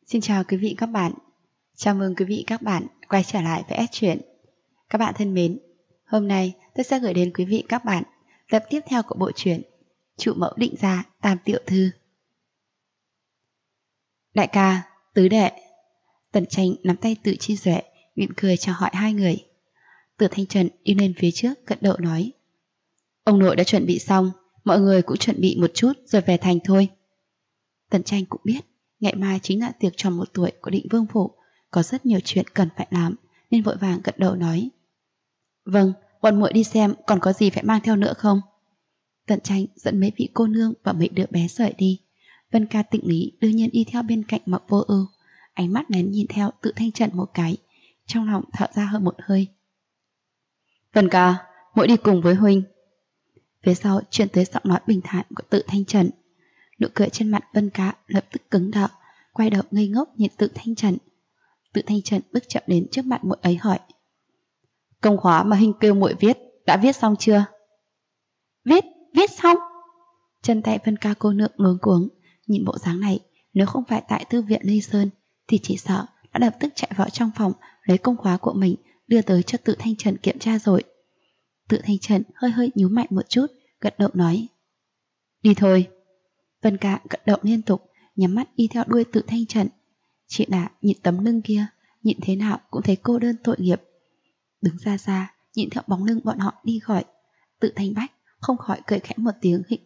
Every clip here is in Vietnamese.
Xin chào quý vị các bạn. Chào mừng quý vị các bạn quay trở lại với S Truyện. Các bạn thân mến, hôm nay tôi sẽ gửi đến quý vị các bạn tập tiếp theo của bộ truyện Trụ mẫu định gia tam tiểu thư. Đại ca, tứ đệ. Tần Tranh nắm tay Tự Chi Duệ, mỉm cười chào hỏi hai người. Từ Thanh Trần đi lên phía trước gật đầu nói: Ông nội đã chuẩn bị xong, mọi người cũng chuẩn bị một chút rồi về thành thôi. Tần Tranh cũng biết ngày mai chính là tiệc tròn 1 tuổi của Định Vương phủ, có rất nhiều chuyện cần phải làm, nên vội vàng gật đầu nói: Vâng, bọn muội đi xem còn có gì phải mang theo nữa không? Tần Tranh dẫn mấy vị cô nương và mấy đứa bé rời đi. Vân Ca Tịnh Lý đương nhiên đi theo bên cạnh Mặc Vô Ưu, ánh mắt lén nhìn theo Tự Thanh Trần một cái, trong lòng thở ra hơn một hơi. Vân Ca, muội đi cùng với huynh. Phía sau truyền tới giọng nói bình thản của Tự Thanh Trần. Nụ cười trên mặt Vân Ca lập tức cứng đờ, quay đầu ngây ngốc nhìn Tự Thanh Trần. Tự Thanh Trần bước chậm đến trước mặt muội ấy hỏi: Công khóa mà huynh kêu muội viết đã viết xong chưa? Viết xong. Chân tay Vân Ca cô nương luống cuống, nhìn bộ dáng này, nếu không phải tại thư viện Ly Sơn thì chỉ sợ đã lập tức chạy vào trong phòng lấy công khóa của mình đưa tới cho Tự Thanh Trần kiểm tra rồi. Tự Thanh Trần hơi nhíu mạnh một chút, gật đầu nói: Đi thôi. Vân Ca gật đầu liên tục, nhắm mắt đi theo đuôi Tự Thanh Trần. Chỉ là nhìn tấm lưng kia, nhìn thế nào cũng thấy cô đơn tội nghiệp. Đứng ra xa, nhìn theo bóng lưng bọn họ đi khỏi, Tự Thanh Bách không khỏi cười khẽ một tiếng hịnh.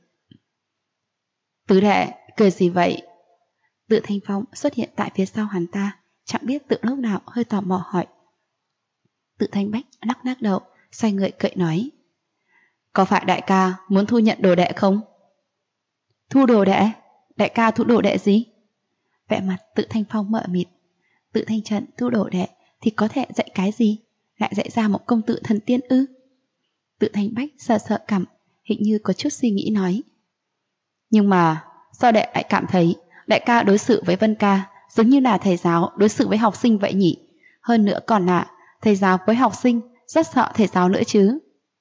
Tứ đệ, cười gì vậy? Tự Thanh Phong xuất hiện tại phía sau hắn ta, chẳng biết từ lúc nào hơi tò mò hỏi. Tự Thanh Bách lắc đầu, xoay người cười nói: Có phải đại ca muốn thu nhận đồ đệ không? Thu đồ đệ? Đại ca thu đồ đệ gì? Vẻ mặt Tự Thanh Phong mờ mịt. Tự Thanh Trần thu đồ đệ thì có thể dạy cái gì? Lại dạy ra một công tử thần tiên ư? Tự Thanh Bách sợ cằm, hình như có chút suy nghĩ nói: Nhưng mà sao đệ lại cảm thấy đại ca đối xử với Vân Ca giống như là thầy giáo đối xử với học sinh vậy nhỉ? Hơn nữa còn là thầy giáo với học sinh rất sợ thầy giáo nữa chứ.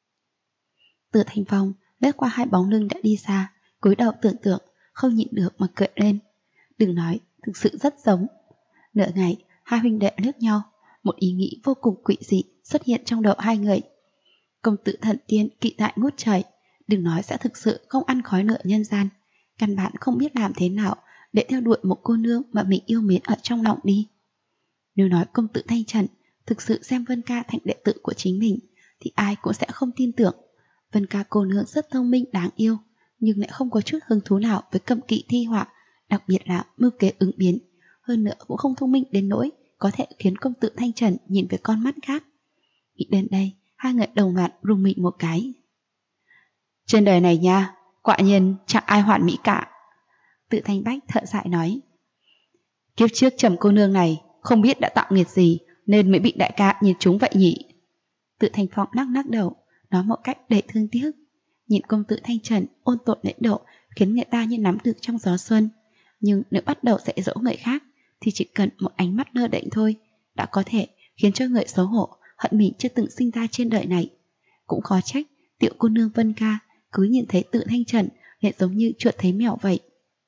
Tự Thanh Phong lướt qua hai bóng lưng đã đi xa, cúi đầu tưởng tượng, không nhịn được mà cười lên. Đừng nói, thực sự rất giống. Nửa ngày, hai huynh đệ liếc nhau, một ý nghĩ vô cùng quỷ dị xuất hiện trong đầu hai người. Công tử thần tiên kỵ đại ngút trời, đừng nói sẽ thực sự không ăn khói lửa nhân gian, căn bản không biết làm thế nào để theo đuổi một cô nương mà mình yêu mến ở trong lòng đi. Nếu nói công tử Thanh Trần thực sự xem Vân Ca thành đệ tử của chính mình thì ai cũng sẽ không tin tưởng. Vân Ca cô nương rất thông minh đáng yêu, nhưng lại không có chút hứng thú nào với cầm kỵ thi họa, đặc biệt là mưu kế ứng biến. Hơn nữa cũng không thông minh đến nỗi có thể khiến công tử Thanh Trần nhìn với con mắt khác. Nghĩ đến đây, hai người đồng loạt rùng mình một cái. Trên đời này nha, quả nhiên chẳng ai hoàn mỹ cả. Tự Thanh Bách thở dài nói: Kiếp trước Trầm cô nương này không biết đã tạo nghiệt gì nên mới bị đại ca nhìn trúng vậy nhỉ. Tự Thanh Phong lắc đầu, nói một cách đầy thương tiếc. Nhìn công tử Thanh Trần ôn tồn lễ độ khiến người ta như nắm được trong gió xuân. Nhưng nếu bắt đầu dạy dỗ người khác thì chỉ cần một ánh mắt lơ đễnh thôi đã có thể khiến cho người xấu hổ hận mình chưa từng sinh ra trên đời này. Cũng khó trách tiểu cô nương Vân Ca cứ nhìn thấy Tự Thanh Trần lại giống như chuột thấy mèo vậy.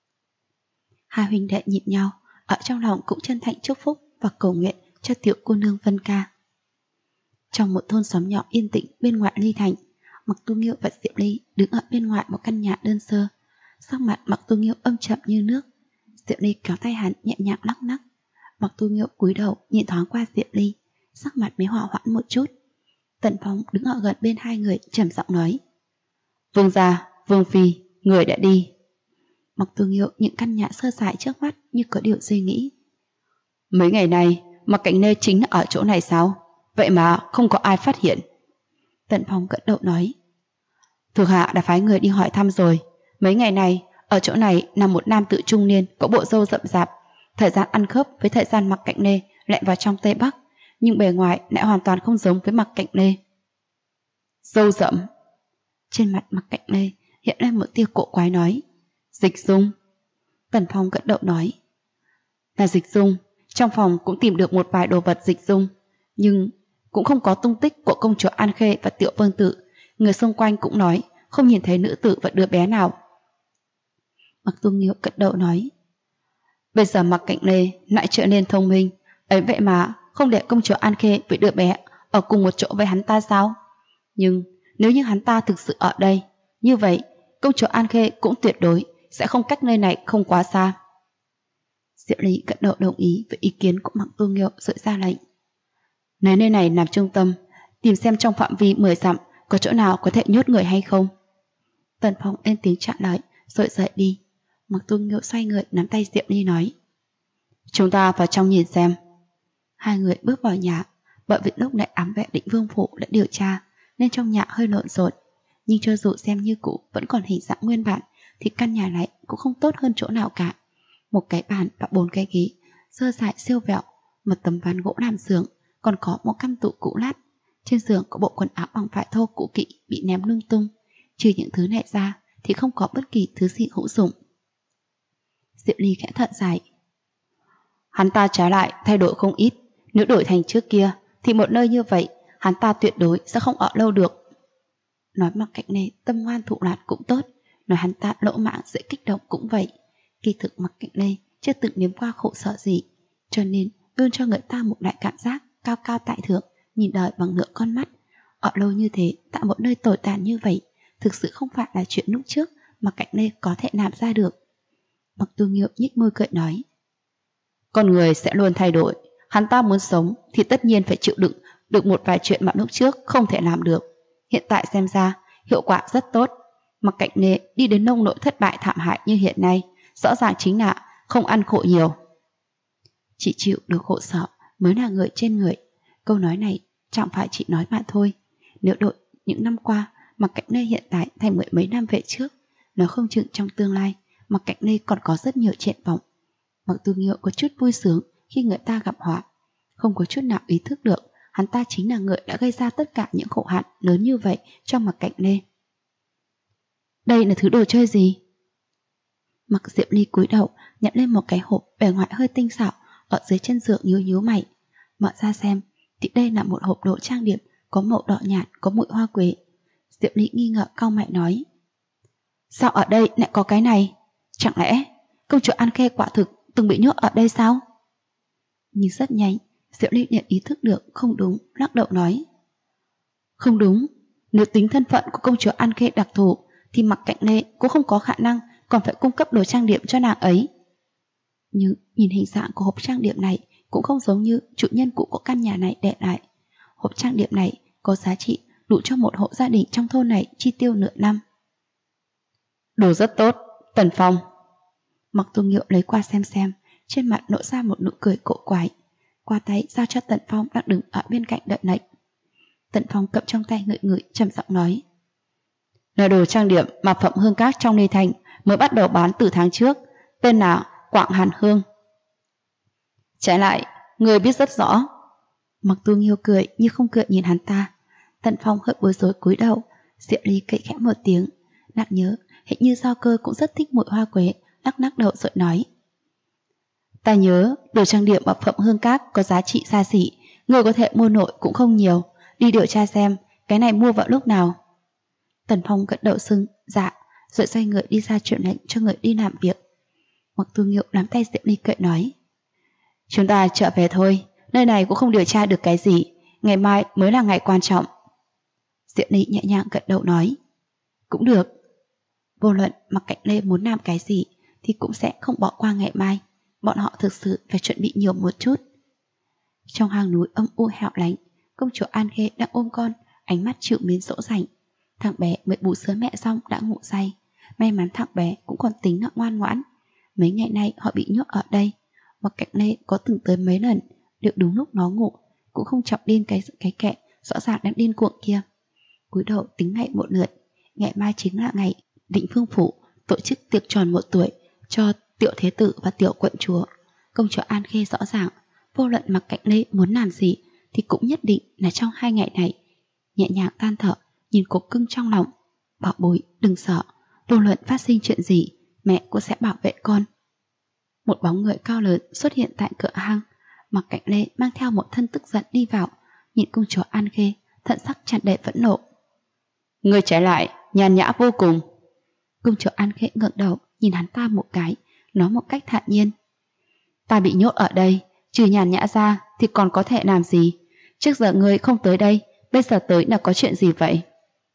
Hai huynh đệ nhìn nhau, ở trong lòng cũng chân thành chúc phúc và cầu nguyện cho tiểu cô nương Vân Ca. Trong một thôn xóm nhỏ yên tĩnh bên ngoài Ly Thành, Mặc Tu Nghiêu và Diệp Ly đứng ở bên ngoài một căn nhà đơn sơ. Sắc mặt Mặc Tu Nghiêu âm trầm như nước. Diệp Ly kéo tay hắn nhẹ nhàng lắc lắc. Mặc Tu Nghiêu cúi đầu nhìn thoáng qua Diệp Ly, sắc mặt mới hòa hoãn một chút. Tần Phong đứng ở gần bên hai người trầm giọng nói: Vương gia, Vương phi, người đã đi. Mặc Tu Nghiêu những căn nhà sơ sài trước mắt như có điều suy nghĩ. Mấy ngày nay Mặc Cảnh Nê chính ở chỗ này sao? Vậy mà không có ai phát hiện. Tần Phong gật đầu nói: Thuộc hạ đã phái người đi hỏi thăm rồi. Mấy ngày này ở chỗ này nằm một nam tử trung niên có bộ râu rậm rạp, thời gian ăn khớp với thời gian Mặc Cảnh Nê lại vào trong Tây Bắc, nhưng bề ngoài lại hoàn toàn không giống với Mặc Cảnh Nê. Râu rậm. Trên mặt Mặc Cảnh Nê hiện lên một tia cổ quái nói: Dịch Dung. Tần Phong gật đầu nói: Là Dịch Dung. Trong phòng cũng tìm được một vài đồ vật Dịch Dung, nhưng cũng không có tung tích của công chúa An Khê và Tiểu Vương Tử. Người xung quanh cũng nói không nhìn thấy nữ tử và đứa bé nào. Mặc Tu Nghiêu gật đầu nói: Bây giờ Mạc Cạnh Lê lại trở nên thông minh, ấy vậy mà không để công chúa An Khê với đứa bé ở cùng một chỗ với hắn ta sao? Nhưng nếu như hắn ta thực sự ở đây, như vậy công chúa An Khê cũng tuyệt đối sẽ không cách nơi này không quá xa. Diệu Ly gật đầu đồng ý với ý kiến của Mạc Tu Nghiêu rồi ra lệnh. Nếu nơi này nằm trung tâm, tìm xem trong phạm vi 10 dặm có chỗ nào có thể nhốt người hay không. Tần Phong lên tiếng trả lời rồi rời đi. Mạc Tu Nghiêu xoay người nắm tay Diệu Ly nói. Chúng ta vào trong nhìn xem. Hai người bước vào nhà, bởi vì lúc nãy ám vệ Định Vương phủ đã điều tra nên trong nhà hơi lộn xộn. Nhưng cho dù xem như cũ vẫn còn hình dạng nguyên bản thì căn nhà này cũng không tốt hơn chỗ nào cả. Một cái bàn và 4 cái ghế sơ sài siêu vẹo, một tấm ván gỗ làm giường, còn có một căn tủ cũ lát. Trên giường có bộ quần áo bằng vải thô cũ kỹ bị ném lung tung. Trừ những thứ này ra thì không có bất kỳ thứ gì hữu dụng. Diệu Ly khẽ thở dài. Hắn ta trái lại thay đổi không ít. Nếu đổi thành trước kia thì một nơi như vậy hắn ta tuyệt đối sẽ không ở lâu được. Nói Mạc Cạnh Lê tâm ngoan thụ lạt cũng tốt, nói hắn ta lỗ mãng dễ kích động cũng vậy. Kỳ thực Mạc Cạnh Lê chưa từng nếm qua khổ sở gì, cho nên luôn cho người ta một loại cảm giác cao cao tại thượng, nhìn đời bằng nửa con mắt. Ở lâu như thế tại một nơi tồi tàn như vậy thực sự không phải là chuyện lúc trước Mạc Cạnh Lê có thể làm ra được. Mạc Tu Nghiêu nhếch môi cười nói. Con người sẽ luôn thay đổi, hắn ta muốn sống thì tất nhiên phải chịu đựng được một vài chuyện mà lúc trước không thể làm được. Hiện tại xem ra hiệu quả rất tốt. Mạc Cạnh Lê đi đến nông nỗi thất bại thảm hại như hiện nay rõ ràng chính là không ăn khổ nhiều. Chị chịu được khổ sở mới là người trên người. Câu nói này chẳng phải chị nói mà thôi. Nếu đội những năm qua Mạc Cạnh Lê hiện tại thành mười mấy năm về trước, nó không chừng trong tương lai Mạc Cạnh Lê còn có rất nhiều triển vọng. Mạc Tu Nghiêu có chút vui sướng khi người ta gặp họa, không có chút nào ý thức được hắn ta chính là người đã gây ra tất cả những khổ hạn lớn như vậy cho Mạc Cạnh Lê. Đây là thứ đồ chơi gì? Mạc Diệu Ly cúi đầu nhận lên một cái hộp bề ngoài hơi tinh xảo, ở dưới chân giường nhíu mày. Mở ra xem thì đây là một hộp đồ trang điểm có màu đỏ nhạt, có mùi hoa quế. Diệu Ly nghi ngờ cau mày nói. Sao ở đây lại có cái này? Chẳng lẽ công chúa An Khê quả thực từng bị nhốt ở đây sao? Nhưng rất nhanh Diệu Ly nhận ý thức được không đúng, lắc đầu nói. Không đúng, nếu tính thân phận của công chúa An Khê đặc thù thì Mạc Cạnh Lê cũng không có khả năng còn phải cung cấp đồ trang điểm cho nàng ấy. Nhưng nhìn hình dạng của hộp trang điểm này cũng không giống như chủ nhân cũ của căn nhà này để lại. Hộp trang điểm này có giá trị đủ cho một hộ gia đình trong thôn này chi tiêu nửa năm. Đồ rất tốt, Tần Phong. Mạc Tu Nghiêu lấy qua xem, trên mặt nổ ra một nụ cười cổ quái, qua tay giao cho Tần Phong đang đứng ở bên cạnh đợi lệnh. Tần Phong cầm trong tay ngửi trầm giọng nói. Là đồ trang điểm mà Phẩm Hương Các trong Ly Thành mới bắt đầu bán từ tháng trước, tên là Quạng Hàn Hương. Trái lại, người biết rất rõ. Mạc Tu Nghiêu cười như không cười nhìn hắn ta. Tần Phong hơi bối rối cúi đầu. Diệu Ly kệ khẽ một tiếng, nặng nhớ hình như Giao Cơ cũng rất thích mùi hoa quế, lắc đầu rồi nói. Ta nhớ đồ trang điểm ở Phẩm Hương Các có giá trị xa xỉ, người có thể mua nổi cũng không nhiều. Đi điều tra xem cái này mua vào lúc nào. Tần Phong gật đầu xưng dạ, rồi xoay người đi ra truyền lệnh cho người đi làm việc. Mạc Tu Nghiêu nắm tay Diệu Ly cười nói. Chúng ta trở về thôi, nơi này cũng không điều tra được cái gì, ngày mai mới là ngày quan trọng. Diệu Ly nhẹ nhàng gật đầu nói. Cũng được. Vô luận Mạc Cạnh Lê muốn làm cái gì thì cũng sẽ không bỏ qua ngày mai. Bọn họ thực sự phải chuẩn bị nhiều một chút. Trong hang núi âm u hẻo lánh, công chúa An Khê đang ôm con, ánh mắt chịu mến dỗ dành. Thằng bé mới bú sữa mẹ xong đã ngủ say. May mắn thằng bé cũng còn tính là ngoan ngoãn. Mấy ngày nay họ bị nhốt ở đây. Mạc Cạnh Lê có từng tới mấy lần, được đúng lúc nó ngủ, cũng không chọc điên cái kệ rõ ràng đang điên cuồng kia. Cúi đầu tính ngày một lượt. Ngày mai chính là ngày Định Vương phủ tổ chức tiệc tròn 1 tuổi cho Tiểu Thế Tử và Tiểu Quận Chúa. Công chúa An Khê rõ ràng vô luận Mạc Cạnh Lê muốn làm gì thì cũng nhất định là trong 2 ngày này. Nhẹ nhàng than thở nhìn cục cưng trong lòng. Bảo bối đừng sợ, vô luận phát sinh chuyện gì mẹ cũng sẽ bảo vệ con. Một bóng người cao lớn xuất hiện tại cửa hang. Mạc Cạnh Lê mang theo một thân tức giận đi vào, nhìn công chúa An Khê, thận sắc tràn đầy phẫn nộ. Người trái lại nhàn nhã vô cùng. Công chúa An Khê ngẩng đầu nhìn hắn ta một cái, nói một cách thản nhiên. Ta bị nhốt ở đây, trừ nhàn nhã ra thì còn có thể làm gì? Trước giờ ngươi không tới đây, bây giờ tới là có chuyện gì vậy?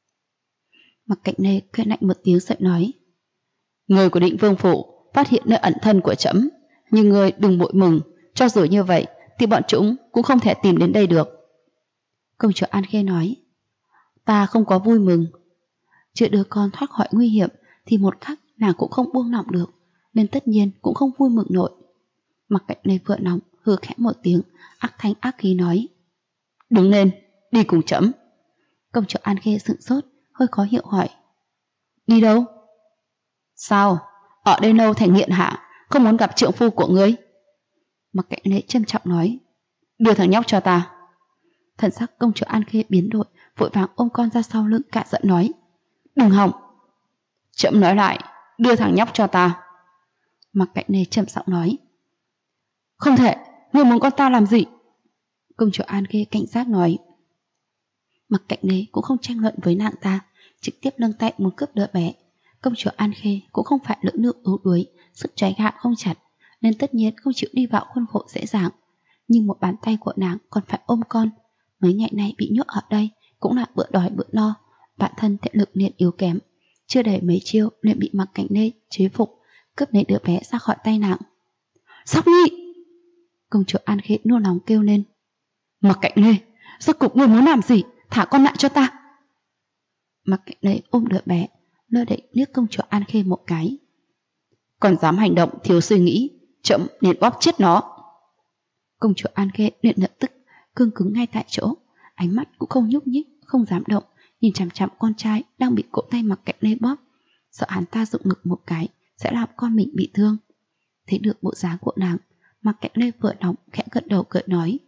Mặc Cạnh Lê cười lạnh một tiếng rồi nói: Người của Định Vương phủ phát hiện nơi ẩn thân của trẫm, nhưng ngươi đừng vội mừng, cho dù như vậy thì bọn chúng cũng không thể tìm đến đây được. Công chúa An Khê nói: Ta không có vui mừng. Chưa đứa con thoát khỏi nguy hiểm thì một khắc nàng cũng không buông lỏng được, nên tất nhiên cũng không vui mừng nổi. Mặc Cạnh Lê vừa nóng hừ khẽ một tiếng, ác thanh ác khí nói: Đứng lên, đi cùng trẫm. Công chúa An Khê sững sốt, hơi khó hiểu hỏi: Đi đâu? Sao? Ở đây lâu thành nghiện hạ, không muốn gặp trượng phu của ngươi? Mặc Cạnh Lê trân trọng nói: Đưa thằng nhóc cho ta. Thần sắc công chúa An Khê biến đổi, vội vàng ôm con ra sau lưng cạ giận nói: Đừng hòng. Trẫm nói lại, đưa thằng nhóc cho ta. Mặc Cạnh Lê trầm giọng nói: Không thể, ngươi muốn con ta làm gì? Công chúa An Khê cảnh giác nói. Mặc Cạnh Lê cũng không tranh luận với nàng ta, trực tiếp nâng tay muốn cướp đứa bé. Công chúa An Khê cũng không phải lưỡng lự yếu đuối, sức trái gạo không chặt, nên tất nhiên không chịu đi vào khuôn khổ dễ dàng. Nhưng một bàn tay của nàng còn phải ôm con. Mấy ngày nay bị nhốt ở đây cũng là bữa đói bữa no, bản thân thể lực liền yếu kém, chưa đầy mấy chiêu liền bị Mặc Cạnh Lê chế phục, cướp lấy đứa bé ra khỏi tay nàng. Sóc Nhi! Công chúa An Khê nôn nóng kêu lên. Mặc Cạnh Lê, rốt cục ngươi muốn làm gì? Thả con lại cho ta. Mặc Cạnh Lê ôm đứa bé, lơ đễnh liếc công chúa An Khê một cái. Còn dám hành động thiếu suy nghĩ, trẫm liền bóp chết nó. Công chúa An Khê liền lập tức cương cứng ngay tại chỗ, ánh mắt cũng không nhúc nhích, không dám động, nhìn chằm chằm con trai đang bị cổ tay Mặc Cạnh Lê bóp, sợ hắn ta dụng ngực một cái sẽ làm con mình bị thương. Thấy được bộ dáng của nàng, Mặc Cạnh Lê vừa nóng khẽ gật đầu cười nói: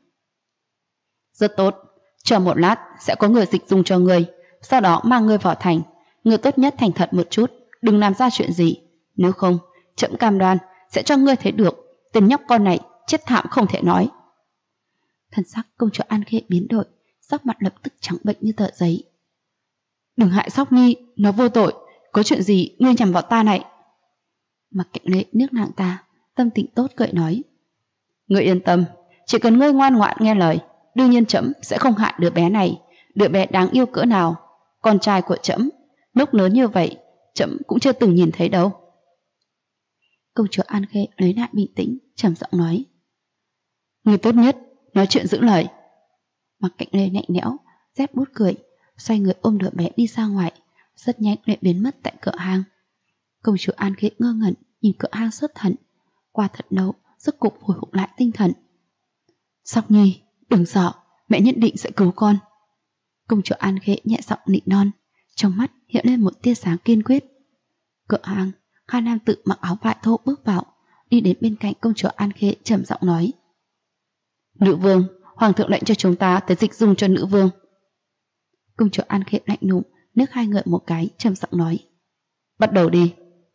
Rất tốt, chờ một lát sẽ có người dịch dung cho ngươi, sau đó mang ngươi vào thành. Ngươi tốt nhất thành thật một chút, đừng làm ra chuyện gì, nếu không trẫm cam đoan sẽ cho ngươi thấy được tên nhóc con này chết thảm không thể nói. Thần sắc công chúa An Khê biến đổi, sắc mặt lập tức trắng bệch như tờ giấy. Đừng hại Sóc Nhi, nó vô tội, có chuyện gì ngươi nhằm vào ta này? Mặc Cạnh Lê nước nàng ta, tâm tình tốt cười nói: Ngươi yên tâm, chỉ cần ngươi ngoan ngoãn nghe lời, đương nhiên trẫm sẽ không hại đứa bé này. Đứa bé đáng yêu cỡ nào, con trai của trẫm, lúc lớn như vậy trẫm cũng chưa từng nhìn thấy đâu. Công chúa An Khê lấy lại bình tĩnh, trầm giọng nói: Ngươi tốt nhất nói chuyện giữ lời. Mặc Cạnh Lê lạnh lẽo, rét bút cười, xoay người ôm đứa bé đi ra ngoài, rất nhanh lại biến mất tại cửa hàng. Công chúa An Khê ngơ ngẩn nhìn cửa hàng xuất thần, qua thật lâu rốt cục hồi phục lại tinh thần. Sóc Nhi, đừng sợ, mẹ nhất định sẽ cứu con. Công chúa An Khê nhẹ giọng nỉ non, trong mắt hiện lên một tia sáng kiên quyết. Cửa hàng, hai nam tử mặc áo vải thô bước vào, đi đến bên cạnh công chúa An Khê trầm giọng nói: Nữ vương, hoàng thượng lệnh cho chúng ta tới dịch dung cho nữ vương. Công chúa An Khê lạnh lùng liếc hai người một cái, trầm giọng nói: Bắt đầu đi.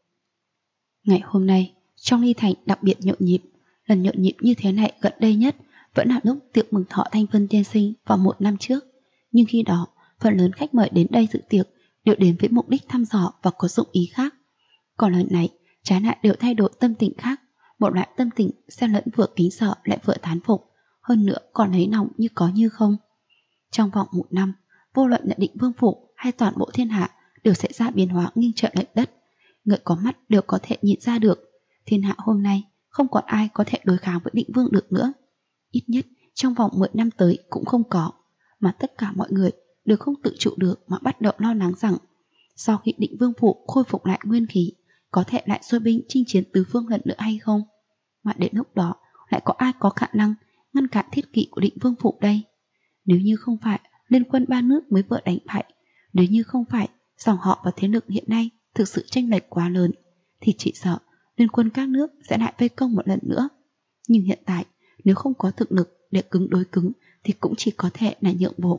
Ngày hôm nay trong Ly Thành đặc biệt nhộn nhịp, lần nhộn nhịp như thế này gần đây nhất vẫn là lúc tiệc mừng thọ Thanh Vân tiên sinh vào 1 năm trước. Nhưng khi đó phần lớn khách mời đến đây dự tiệc đều đến với mục đích thăm dò và có dụng ý khác. Còn lần này trái lại đều thay đổi tâm tình khác, một loại tâm tình xen lẫn vừa kính sợ lại vừa thán phục, hơn nữa còn lấy lòng như có như không. Trong vòng 1 năm, vô luận là Định Vương phủ hay toàn bộ thiên hạ đều xảy ra biến hóa nghiêng trời lệch đất. Người có mắt đều có thể nhìn ra được, thiên hạ hôm nay không còn ai có thể đối kháng với Định Vương được nữa. Ít nhất trong vòng 10 năm tới cũng không có, mà tất cả mọi người đều không tự chủ được mà bắt đầu lo lắng rằng sau khi Định Vương phủ khôi phục lại nguyên khí, có thể lại xuất binh chinh chiến tứ phương lần nữa hay không, mà đến lúc đó lại có ai có khả năng ngăn cản thiết kỵ của Định Vương phủ đây. Nếu như không phải liên quân 3 nước mới vừa đánh bại, nếu như không phải dòng họ và thế lực hiện nay thực sự chênh lệch quá lớn, thì chỉ sợ liên quân các nước sẽ lại vây công một lần nữa. Nhưng hiện tại nếu không có thực lực để cứng đối cứng thì cũng chỉ có thể là nhượng bộ.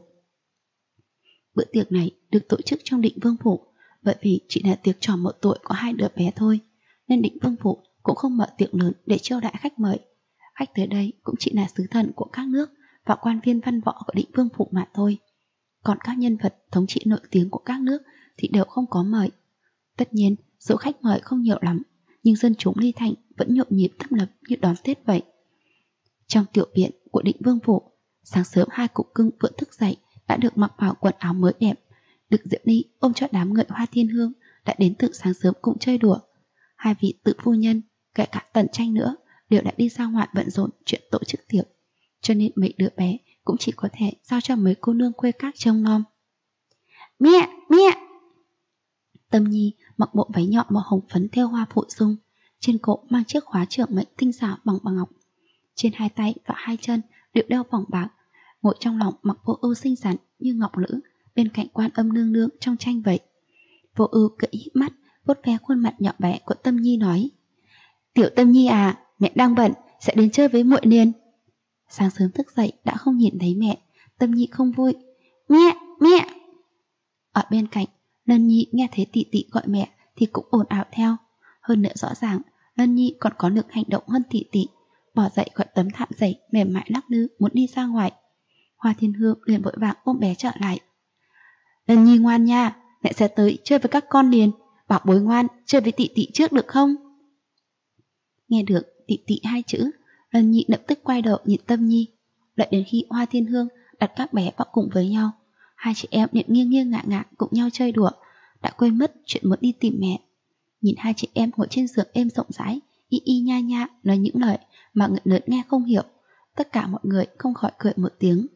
Bữa tiệc này được tổ chức trong Định Vương phủ, bởi vì chỉ là tiệc trò một tuổi có 2 đứa bé thôi, nên Định Vương phủ cũng không mở tiệc lớn để chiêu đãi khách mời. Khách tới đây cũng chỉ là sứ thần của các nước và quan viên văn võ của Định Vương phủ mà thôi. Còn các nhân vật thống trị nổi tiếng của các nước thì đều không có mời. Tất nhiên số khách mời không nhiều lắm, nhưng dân chúng Ly Thành vẫn nhộn nhịp tấp nập như đón Tết vậy. Trong tiểu viện của Định Vương phủ, sáng sớm hai cụ cưng vừa thức dậy đã được mặc vào quần áo mới đẹp, được Diệu Ly ôm cho đám người Hoa Thiên Hương đã đến từ sáng sớm cùng chơi đùa. Hai vị tự phu nhân, kể cả Tần Tranh nữa, đều đã đi ra ngoài bận rộn chuyện tổ chức tiệc, cho nên mấy đứa bé cũng chỉ có thể giao cho mấy cô nương khuê các trông nom. Mẹ, mẹ! Tâm Nhi mặc bộ váy nhọn màu hồng phấn thêu hoa phụ dung, trên cổ mang chiếc khóa trưởng mệnh tinh xảo bằng ngọc, trên hai tay và hai chân đều đeo vòng bạc, ngồi trong lòng mặc Vô Ưu xinh xắn như ngọc nữ bên cạnh Quan Âm nương nương trong tranh vậy. Vô Ưu cười híp mắt vuốt ve khuôn mặt nhỏ bé của Tâm Nhi nói: Tiểu Tâm Nhi à, mẹ đang bận, sẽ đến chơi với muội liền. Sáng sớm thức dậy đã không nhìn thấy mẹ, Tâm Nhi không vui. Mẹ, mẹ! Ở bên cạnh, Lân Nhi nghe thấy tỷ tỷ gọi mẹ thì cũng ồn ào theo. Hơn nữa rõ ràng, Lân Nhi còn có lực hành động hơn tỷ tỷ, bỏ dậy khỏi tấm thảm dày mềm mại lắc lư muốn đi ra ngoài. Hoa Thiên Hương liền vội vàng ôm bé trở lại. Lân Nhi ngoan nha, mẹ sẽ tới chơi với các con liền, bảo bối ngoan, chơi với tỷ tỷ trước được không? Nghe được tỷ tỷ hai chữ, Lân Nhi lập tức quay đầu nhìn Tâm Nhi. Đợi đến khi Hoa Thiên Hương đặt các bé vào cùng với nhau, hai chị em liền nghiêng nghiêng ngả ngả cùng nhau chơi đùa, đã quên mất chuyện muốn đi tìm mẹ. Nhìn hai chị em ngồi trên giường êm rộng rãi, y y nha nha nói những lời mà người lớn nghe không hiểu, tất cả mọi người không khỏi cười một tiếng.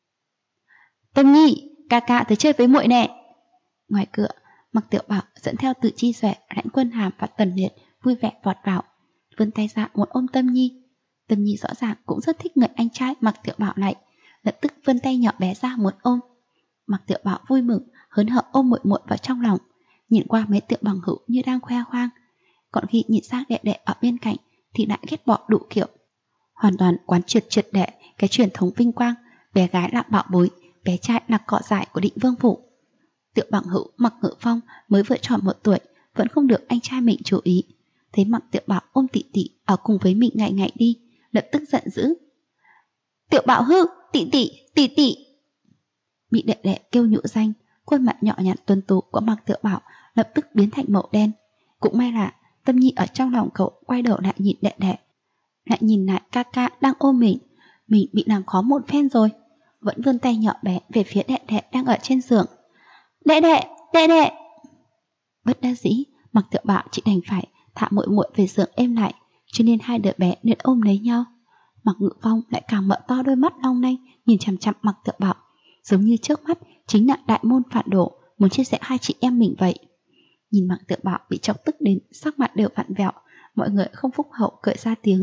Tâm Nhi, ca ca tới chơi với muội nè. Ngoài cửa, Mặc Tiểu Bảo dẫn theo Từ Chi Duệ, Lãnh Quân Hàm và Tần Liệt vui vẻ vọt vào, vươn tay ra muốn ôm Tâm Nhi. Tâm Nhi rõ ràng cũng rất thích người anh trai Mặc Tiểu Bảo này, lập tức vươn tay nhỏ bé ra muốn ôm. Mặc Tiểu Bảo vui mừng hớn hở ôm muội muội vào trong lòng, nhìn qua mấy tiểu bằng hữu như đang khoe khoang, còn khi nhìn sang đệ đệ ở bên cạnh thì lại ghét bỏ đủ kiểu, hoàn toàn quán triệt triệt đệ cái truyền thống vinh quang bé gái là bảo bối, bé trai là cọ dại của Định Vương phủ. Tiểu bằng hữu Mặc Ngự Phong mới vừa tròn 1 tuổi vẫn không được anh trai mình chú ý, thấy Mặc Tiểu Bảo ôm tỷ tỷ ở cùng với mình ngày ngày đi, lập tức giận dữ. Tiểu Bảo hư, tỷ tỷ, tỷ tỷ! Bị đệ đệ kêu nhũ danh, khuôn mặt nhỏ nhắn tuấn tú của Mặc Tiểu Bảo lập tức biến thành màu đen. Cũng may là Tâm Nhi ở trong lòng cậu quay đầu lại nhìn đệ đệ, lại nhìn lại ca ca đang ôm mình bị làm khó một phen rồi, vẫn vươn tay nhỏ bé về phía đệ đệ đang ở trên giường. Đệ đệ, đệ đệ! Bất đắc dĩ, Mặc Tiểu Bảo chỉ đành phải thả muội muội về giường êm lại, cho nên hai đứa bé liền ôm lấy nhau. Mặc Ngự Phong lại càng mở to đôi mắt long lanh nhìn chằm chằm Mặc Tiểu Bảo, giống như trước mắt chính là đại môn phản đồ muốn chia rẽ hai chị em mình vậy. Nhìn Mặc Tiểu Bảo bị chọc tức đến sắc mặt đều vặn vẹo, mọi người không phúc hậu cười ra tiếng.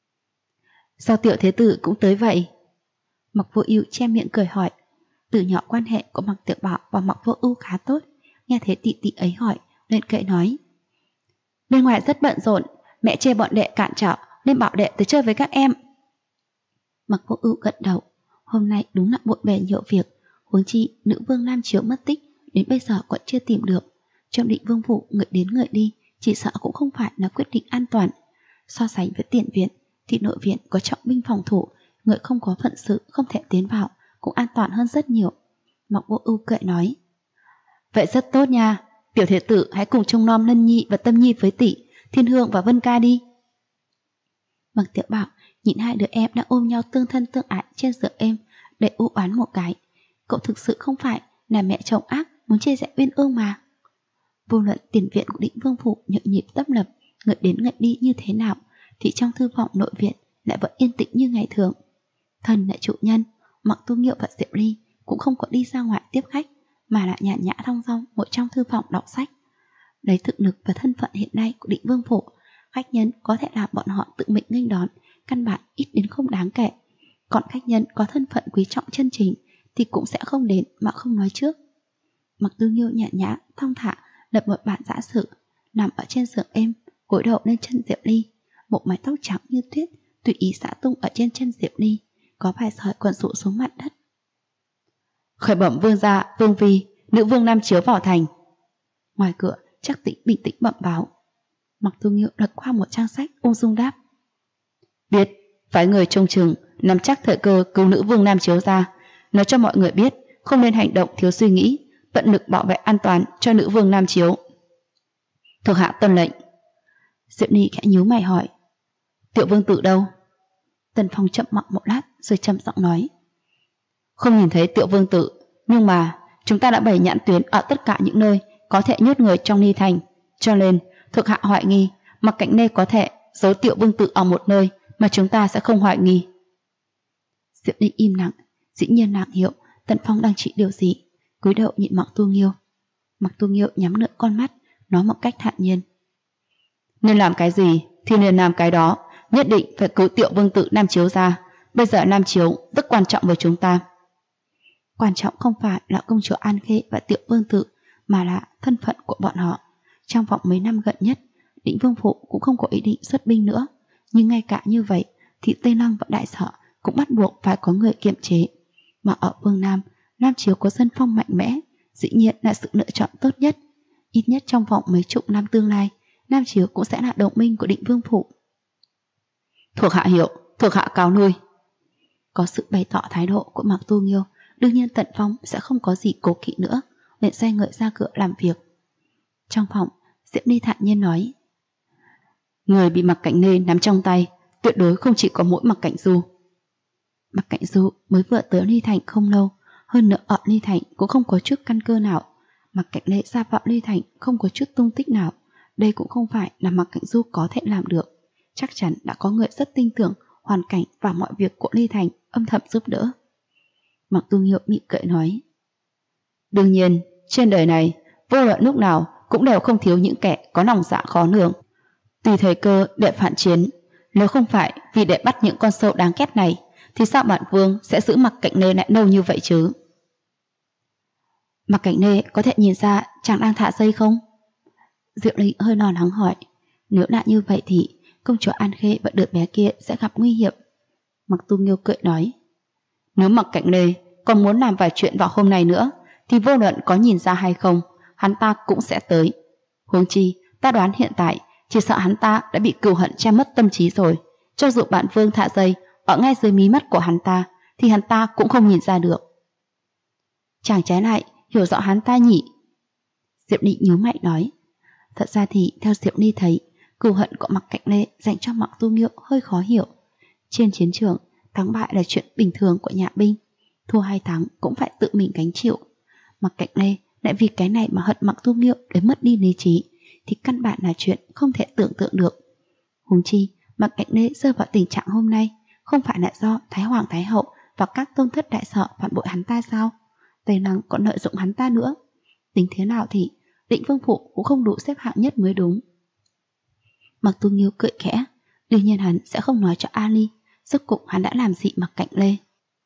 Sao Tiểu Thế Tử cũng tới vậy? Mặc Vô Ưu che miệng cười hỏi. Từ nhỏ quan hệ của Mặc Tiểu Bảo và Mặc Vô Ưu khá tốt, nghe thấy tỷ tỷ ấy hỏi nên kệ nói. Bên ngoài rất bận rộn, mẹ chê bọn đệ cản trở nên bảo đệ tới chơi với các em. Mặc Vô Ưu gật đầu, hôm nay đúng là bộn bề nhiều việc, huống chi nữ vương Nam Chiếu mất tích đến bây giờ còn chưa tìm được. Trong Định Vương phủ người đến người đi, chỉ sợ cũng không phải là quyết định an toàn. So sánh với tiền viện thì nội viện có trọng binh phòng thủ, người không có phận sự không thể tiến vào, cũng an toàn hơn rất nhiều. Mặc Vô Ưu cười nói. Vậy rất tốt nha, Tiểu Thế Tử hãy cùng trông nom Lân Nhi và Tâm Nhi với tỷ, Thiên Hương và Vân Ca đi. Mặc Tiểu Bảo nhìn hai đứa em đang ôm nhau tương thân tương ái trên giường êm, đầy u oán một cái. Cậu thực sự không phải là mẹ chồng ác muốn chia rẽ uyên ương mà. Vô luận tiền viện của Định Vương phủ nhộn nhịp tấp nập, người đến người đi như thế nào, thì trong thư phòng nội viện lại vẫn yên tĩnh như ngày thường. Thần là chủ nhân, Mặc Tu Nghiệu và Diệu Ly cũng không có đi ra ngoài tiếp khách, mà lại nhàn nhã thong dong ngồi trong thư phòng đọc sách. Lấy thực lực và thân phận hiện nay của Định Vương phủ, khách nhân có thể làm bọn họ tự mình nghênh đón, căn bản ít đến không đáng kể. Còn khách nhân có thân phận quý trọng chân chính thì cũng sẽ không đến mà không nói trước. Mặc Tu Nghiêu nhàn nhã thong thả lập một bản giả sử, nằm ở trên giường êm, gối đầu lên chân Diệu Ly, một mái tóc trắng như tuyết tùy ý xõa tung ở trên chân Diệu Ly, có vài sợi còn rủ xuống mặt đất. Khởi bẩm vương gia, vương phi, nữ vương Nam Chiếu vào thành. Ngoài cửa Trác Tĩnh bình tĩnh bẩm báo. Mặc Tu Nghiêu lật qua một trang sách ung dung đáp. Biết, phái người trông chừng, nắm chắc thời cơ cứu nữ vương Nam Chiếu ra, nói cho mọi người biết không nên hành động thiếu suy nghĩ, tận lực bảo vệ an toàn cho nữ vương Nam Chiếu. Thuộc hạ tuân lệnh. Diệu Ly khẽ nhíu mày hỏi. Tiểu vương tử đâu? Tần Phong chậm mặc một lát rồi trầm giọng nói. Không nhìn thấy Tiểu vương tử, nhưng mà chúng ta đã bày nhãn tuyến ở tất cả những nơi có thể nhốt người trong Ly Thành, cho nên thuộc hạ hoài nghi Mặc Cảnh Nê có thể giấu Tiểu vương tử ở một nơi mà chúng ta sẽ không hoài nghi. Diệp Ly im lặng, dĩ nhiên nàng hiểu Tần Phong đang chỉ điều gì, cúi đầu nhìn Mặc Tu Nghiêu. Mặc Tu Nghiêu nhắm nửa con mắt, nói một cách thản nhiên. Nên làm cái gì thì nên làm cái đó, nhất định phải cứu Tiểu vương tử Nam Chiếu ra. Bây giờ Nam Chiếu rất quan trọng với chúng ta. Quan trọng không phải là công chúa An Khê và Tiểu vương tử, mà là thân phận của bọn họ. Trong vòng mấy năm gần nhất, Định Vương Phủ cũng không có ý định xuất binh nữa, nhưng ngay cả như vậy thì Tây Lăng và Đại Sở cũng bắt buộc phải có người kiềm chế. Mà ở phương Nam, Nam Chiếu có dân phong mạnh mẽ, dĩ nhiên là sự lựa chọn tốt nhất. Ít nhất trong vòng mấy chục năm tương lai, Nam Chiếu cũng sẽ là đồng minh của Định Vương Phủ. Thuộc hạ hiểu, thuộc hạ cáo lui. Có sự bày tỏ thái độ của Mặc Tu Nghiêu, đương nhiên Tần Phong sẽ không có gì cố kỵ nữa, liền xoay người ra cửa làm việc. Trong phòng, Diệp Ly thản nhiên nói. Người bị Mặc Cảnh Nê nắm trong tay tuyệt đối không chỉ có mỗi Mặc Cảnh Du. Mặc Cảnh Du mới vừa tới Ly Thành không lâu, hơn nữa ở Ly Thành cũng không có chút căn cơ nào. Mặc Cảnh Nê ra vào Ly Thành không có chút tung tích nào, đây cũng không phải là Mặc Cảnh Du có thể làm được. Chắc chắn đã có người rất tin tưởng hoàn cảnh và mọi việc của Ly Thành âm thầm giúp đỡ. Mặc Tu Nghiêu mỉm cười nói. Đương nhiên, trên đời này, vô luận lúc nào cũng đều không thiếu những kẻ có lòng dạ khó lường. Tùy thời cơ để phản chiến, nếu không phải vì để bắt những con sâu đáng ghét này, thì sao bản vương sẽ giữ Mặc Cảnh Nê lại lâu như vậy chứ? Mặc Cảnh Nê có thể nhìn ra chàng đang thả dây không? Diệu Ly hơi lo lắng hỏi. Nếu đã như vậy thì công chúa An Khê và đứa bé kia sẽ gặp nguy hiểm. Mặc Tu Nghiêu cười nói. Nếu Mặc Cảnh Nê còn muốn làm vài chuyện vào hôm nay nữa, thì vô luận có nhìn ra hay không, hắn ta cũng sẽ tới. Huống chi, ta đoán hiện tại chỉ sợ hắn ta đã bị cừu hận che mất tâm trí rồi. Cho dù bản vương thả dây ở ngay dưới mí mắt của hắn ta, thì hắn ta cũng không nhìn ra được. Chàng trái lại hiểu rõ hắn ta nhỉ? Diệp Ly nhíu mày nói. Thật ra thì theo Diệp Ly thấy, cừu hận của Mặc Cảnh Nê dành cho Mặc Tu Nghiêu hơi khó hiểu. Trên chiến trường, thắng bại là chuyện bình thường của nhà binh, thua hay thắng cũng phải tự mình gánh chịu. Mặc Cảnh Nê lại vì cái này mà hận Mặc Tu Nghiêu đến mất đi lý trí, thì căn bản là chuyện không thể tưởng tượng được. Huống chi, Mặc Cảnh Nê rơi vào tình trạng hôm nay không phải là do Thái Hoàng Thái Hậu và các tôn thất đại sở phản bội hắn ta sao? Tây Lăng còn lợi dụng hắn ta nữa. Tính thế nào thì Định Vương Phủ cũng không đủ xếp hạng nhất mới đúng. Mặc Tu Nghiêu cười khẽ, đương nhiên hắn sẽ không nói cho Ali rốt cuộc hắn đã làm gì Mặc Cảnh Nê.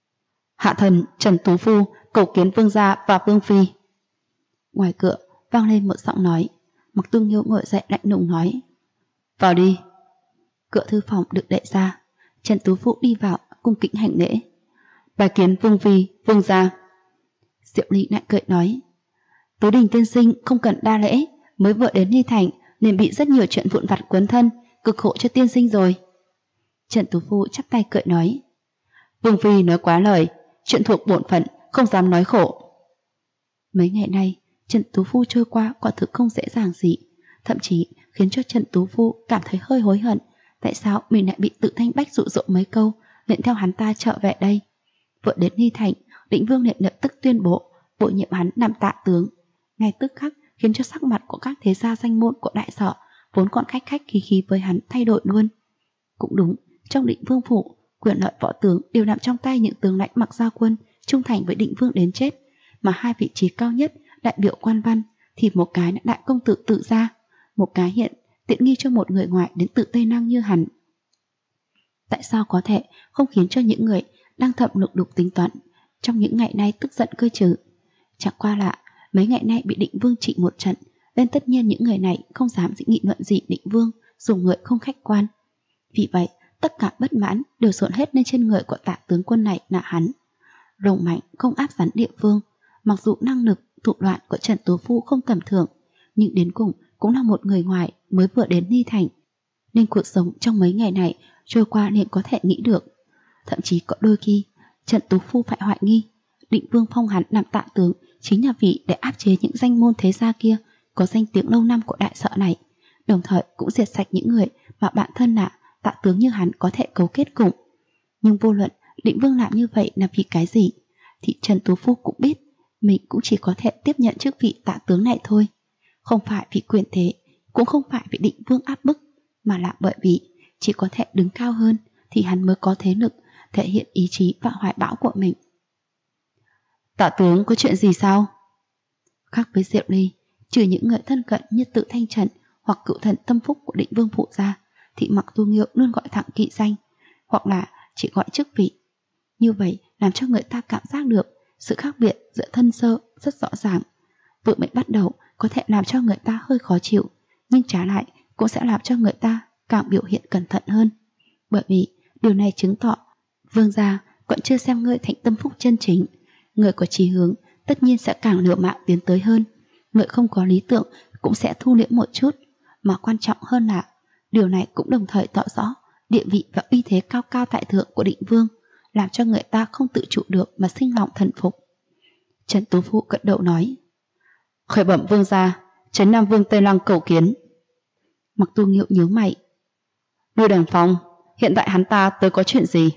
Hạ thần Trần Tú Phu cầu kiến vương gia và vương phi. Ngoài cửa vang lên một giọng nói. Mặc Tu Nghiêu ngồi dậy lạnh lùng nói. Vào đi. Cửa thư phòng được đẩy ra. Trần Tú Phu đi vào cung kính hành lễ. Bài kiến vương phi, vương gia. Diệu Ly lại cười nói. Tố Đình tiên sinh không cần đa lễ, mới vừa đến Ly Thành nên bị rất nhiều chuyện vụn vặt cuốn thân, cực khổ cho tiên sinh rồi. Trần Tú Phu chắp tay cười nói. Vương phi nói quá lời, chuyện thuộc bổn phận, không dám nói khổ. Mấy ngày nay, Trần Tú Phu trôi qua quả thực không dễ dàng gì, thậm chí khiến cho Trần Tú Phu cảm thấy hơi hối hận. Tại sao mình lại bị Tự Thanh Bách dụ dỗ mấy câu, liền theo hắn ta trở về đây? Vừa đến Ly Thành, Định Vương liền lập tức tuyên bố bổ nhiệm hắn làm tạ tướng. Ngay tức khắc khiến cho sắc mặt của các thế gia danh môn của đại sở vốn còn khách khách khí khí với hắn thay đổi luôn. Cũng đúng, trong Định Vương Phủ, quyền lợi võ tướng đều nằm trong tay những tướng lãnh Mặc Gia Quân trung thành với Định Vương đến chết, mà hai vị trí cao nhất đại biểu quan văn thì một cái là đại công tử Tự Gia, một cái hiện tiện nghi cho một người ngoài đến từ Tây Nam như hắn. Tại sao có thể không khiến cho những người đang thầm lục đục tính toán trong những ngày nay tức giận cơ chứ? Chẳng qua là mấy ngày nay bị Định Vương trị một trận, nên tất nhiên những người này không dám nghị luận gì Định Vương dùng người không khách quan. Vì vậy, tất cả bất mãn đều dồn hết lên trên người của Tạ tướng quân này là hắn. Rồng mạnh không áp sắn địa phương, mặc dù năng lực, thủ đoạn của Trần Tú Phu không tầm thường, nhưng đến cùng cũng là một người ngoài mới vừa đến Ly Thành, nên cuộc sống trong mấy ngày này trôi qua liền có thể nghĩ được. Thậm chí có đôi khi, Trần Tú Phu phải hoài nghi Định Vương phong hắn làm tạ tướng chính là vì để áp chế những danh môn thế gia kia có danh tiếng lâu năm của đại sở này, đồng thời cũng diệt sạch những người mà bản thân là Tạ tướng như hắn có thể cấu kết cùng. Nhưng vô luận Định Vương làm như vậy là vì cái gì, thì Trần Tú Phu cũng biết mình cũng chỉ có thể tiếp nhận chức vị tạ tướng này thôi. Không phải vì quyền thế, cũng không phải vì Định Vương áp bức, mà là bởi vì chỉ có thể đứng cao hơn thì hắn mới có thế lực thể hiện ý chí và hoài bão của mình. Tạ tướng có chuyện gì sao? Khác với Diệu Ly, trừ những người thân cận như Tự Thanh Trần hoặc cựu thần tâm phúc của Định Vương phụ ra, thì Mặc Tu Nghiêu luôn gọi thẳng kỵ danh, hoặc là chỉ gọi chức vị. Như vậy làm cho người ta cảm giác được sự khác biệt giữa thân sơ rất rõ ràng. Vừa mới bắt đầu có thể làm cho người ta hơi khó chịu, nhưng trái lại cũng sẽ làm cho người ta càng biểu hiện cẩn thận hơn. Bởi vì điều này chứng tỏ Vương gia vẫn chưa xem ngươi thành tâm phúc chân chính. Người có chí hướng tất nhiên sẽ càng liều mạng tiến tới hơn. Người không có lý tưởng cũng sẽ thu liễm một chút. Mà quan trọng hơn là điều này cũng đồng thời tỏ rõ địa vị và uy thế cao cao tại thượng của Định Vương, làm cho người ta không tự chủ được mà sinh lòng thần phục. Trần Tú Phu gật đầu nói: Khởi bẩm vương gia, Trấn Nam Vương Tây Lăng cầu kiến. Mặc Tu Nghiêu nhíu mày: Lôi Đằng Phong, hiện tại hắn ta tới có chuyện gì?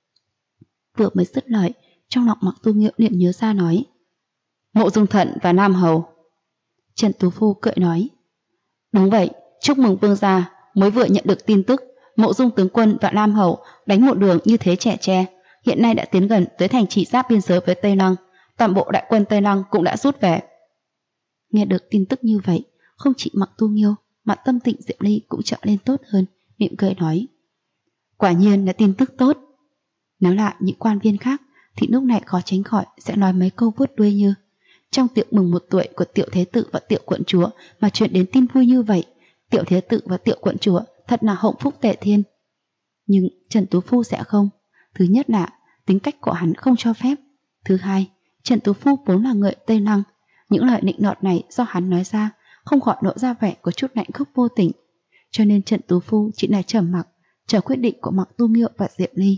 Vừa mới dứt lời, trong lòng Mặc Tu Nghiêu liền nhớ ra nói: Mộ Dung Thận và Nam Hầu. Trần Tú Phu cười nói: Đúng vậy, chúc mừng vương gia, mới vừa nhận được tin tức Mộ Dung tướng quân và Nam Hầu đánh một đường như thế trẻ tre, hiện nay đã tiến gần tới thành trì giáp biên giới với Tây Lăng, toàn bộ đại quân Tây Lăng cũng đã rút về. Nghe được tin tức như vậy, không chỉ Mặc Tu Nghiêu mà tâm tình Diệu Ly cũng trở lên tốt hơn, mỉm cười nói: Quả nhiên là tin tức tốt. Nếu là những quan viên khác thì lúc này khó tránh khỏi sẽ nói mấy câu vuốt đuôi như: Trong tiệc mừng 1 tuổi của Tiểu Thế Tử và Tiểu Quận Chúa mà truyền đến tin vui như vậy, Tiểu Thế Tử và Tiểu Quận Chúa thật là hồng phúc tề thiên. Nhưng Trần Tú Phu sẽ không. Thứ nhất là tính cách của hắn không cho phép. Thứ hai, Trần Tú Phu vốn là người Tây Lăng. Những lời nịnh nọt này do hắn nói ra không khỏi lộ ra vẻ có chút lạnh khốc vô tình. Cho nên Trần Tú Phu chỉ là trầm mặc, chờ quyết định của Mặc Tu Nghiêu và Diệu Ly.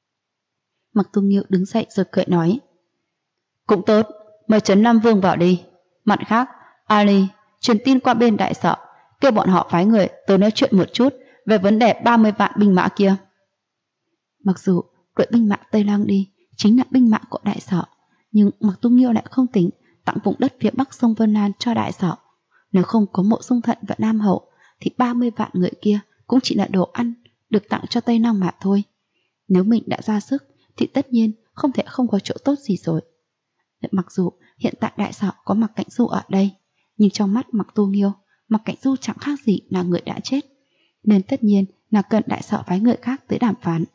Mặc Tu Nghiêu đứng dậy rồi cười nói: Cũng tốt, mời Trấn Nam Vương vào đi. Mặt khác, Ali, truyền tin qua bên đại sở, kêu bọn họ phái người tới nói chuyện một chút về vấn đề 30 vạn binh mã kia. Mặc dù đội binh mã Tây Lăng đi chính là binh mã của đại sở, nhưng Mặc Tu Nghiêu lại không tính tặng vùng đất phía bắc sông Vân Lan cho đại sở. Nếu không có Mộ Dung Thận và Nam Hậu thì 30 vạn người kia cũng chỉ là đồ ăn được tặng cho Tây Lăng mà thôi. Nếu mình đã ra sức thì tất nhiên không thể không có chỗ tốt gì rồi. Mặc dù hiện tại đại sở có Mặc Cảnh Du ở đây, nhưng trong mắt Mặc Tu Nghiêu, Mặc Cảnh Du chẳng khác gì là người đã chết, nên tất nhiên là cần đại sở phái người khác tới đàm phán.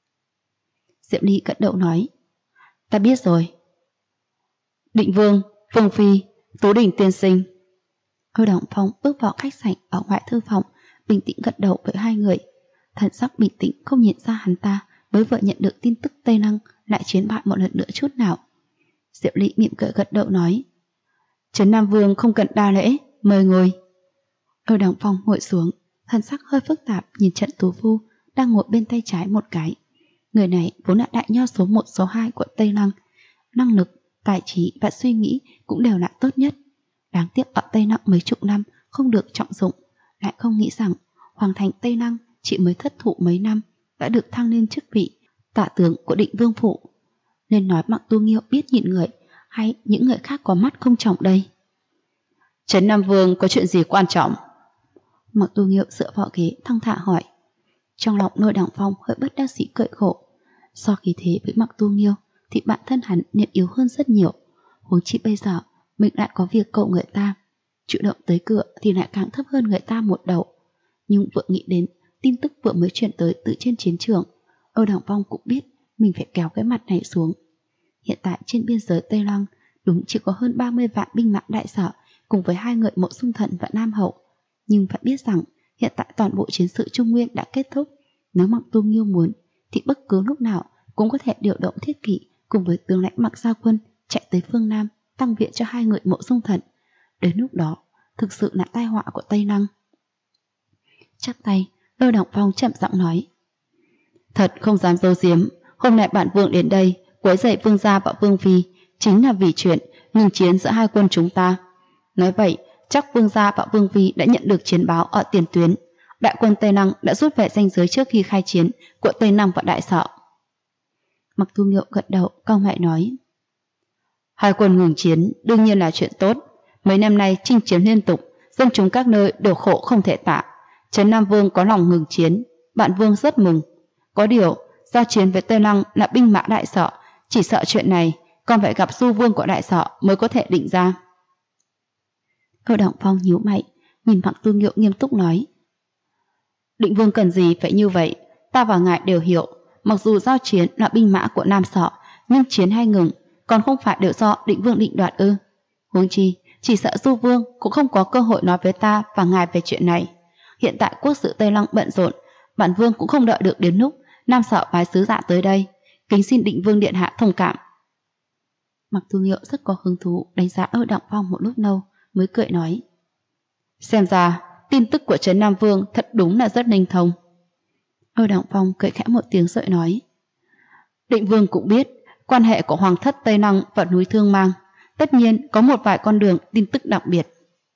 Diệu Ly gật đầu nói: Ta biết rồi. Định Vương, Vương Phi, Tú Đình tiên sinh. Lôi Đằng Phong bước vào khách sảnh ở ngoại thư phòng, bình tĩnh gật đầu với hai người. Thần sắc bình tĩnh không nhìn ra hắn ta mới vừa nhận được tin tức Tây Lăng lại chiến bại một lần nữa chút nào. Diệu Ly mỉm cười gật đầu nói: Trấn Nam Vương không cần đa lễ, mời ngồi. Lôi Đằng Phong ngồi xuống, thần sắc hơi phức tạp nhìn Trần Tú Phu đang ngồi bên tay trái một cái. Người này vốn là đại nho số 1 số 2 của Tây Lăng, năng lực, tài trí và suy nghĩ cũng đều là tốt nhất. Đáng tiếc ở Tây Lăng mấy chục năm không được trọng dụng, lại không nghĩ rằng hoàng thành Tây Lăng chỉ mới thất thụ mấy năm đã được thăng lên chức vị tả tướng của Định Vương phủ. Nên nói Mặc Tu Nghiêu biết nhịn người, hay những người khác có mắt không trọng đây? Trấn Nam Vương có chuyện gì quan trọng? Mặc Tu Nghiêu dựa vào ghế thong thả hỏi. Trong lòng Lôi Đằng Phong hơi bất đắc dĩ cười khổ. So khí thế với Mặc Tu Nghiêu thì bản thân hắn nhận yếu hơn rất nhiều. Huống chi bây giờ mình lại có việc cầu người ta, chủ động tới cửa thì lại càng thấp hơn người ta một đầu. Nhưng vừa nghĩ đến tin tức vừa mới chuyển tới từ trên chiến trường, Lôi Đằng Phong cũng biết mình phải kéo cái mặt này xuống. Hiện tại trên biên giới Tây Lăng đúng chỉ có hơn 30 vạn binh mã đại sở cùng với 2 người Mộ Dung Thận và Nam Hậu. Nhưng phải biết rằng hiện tại toàn bộ chiến sự Trung Nguyên đã kết thúc. Nếu Mặc Tu Nghiêu muốn thì bất cứ lúc nào cũng có thể điều động thiết kỵ cùng với tướng lãnh Mặc Gia Quân chạy tới phương Nam tăng viện cho 2 người Mộ Dung Thận. Đến lúc đó thực sự là tai họa của Tây Lăng. Chắp tay, Lôi Đằng Phong chậm giọng nói: Thật không dám giấu giếm, hôm nay bản vương đến đây quấy rầy vương gia và vương phi chính là vì chuyện ngừng chiến giữa hai quân chúng ta. Nói vậy chắc vương gia và vương phi đã nhận được chiến báo ở tiền tuyến. đại quân Tây Lăng đã rút về ranh giới trước khi khai chiến của Tây Lăng và Đại Sọ. Mặc Tu Nghiêu gật đầu, cau mày nói: hai quân ngừng chiến đương nhiên là chuyện tốt. Mấy năm nay chinh chiến liên tục, dân chúng các nơi đều khổ không thể tả. Trấn Nam Vương có lòng ngừng chiến, bản vương rất mừng. Có điều, giao chiến với Tây Lăng là binh mã Đại Sọ, chỉ sợ chuyện này còn phải gặp Du Vương của Đại Sọ mới có thể định ra. Âu Đặng Phong nhíu mày, nhìn Mặc Tu Nghiêu nghiêm túc nói: Định Vương cần gì phải như vậy? Ta và ngài đều hiểu, mặc dù giao chiến là binh mã của Nam Sọ, nhưng chiến hay ngừng còn không phải đều do Định Vương định đoạt ư? Huống chi, chỉ sợ Du Vương cũng không có cơ hội nói với ta và ngài về chuyện này. Hiện tại quốc sự Tây Lăng bận rộn, bản vương cũng không đợi được đến lúc Nam Sọ phái sứ giả tới đây, kính xin Định Vương điện hạ thông cảm. Mặc Tu Nghiêu rất có hứng thú đánh giá Âu Đặng Phong một lúc lâu, mới cười nói: xem ra tin tức của Trấn Nam Vương thật đúng là rất linh thông. Âu Đặng Phong cười khẽ một tiếng rồi nói: Định Vương cũng biết quan hệ của Hoàng thất Tây Lăng và núi Thương Mang, tất nhiên có một vài con đường tin tức đặc biệt.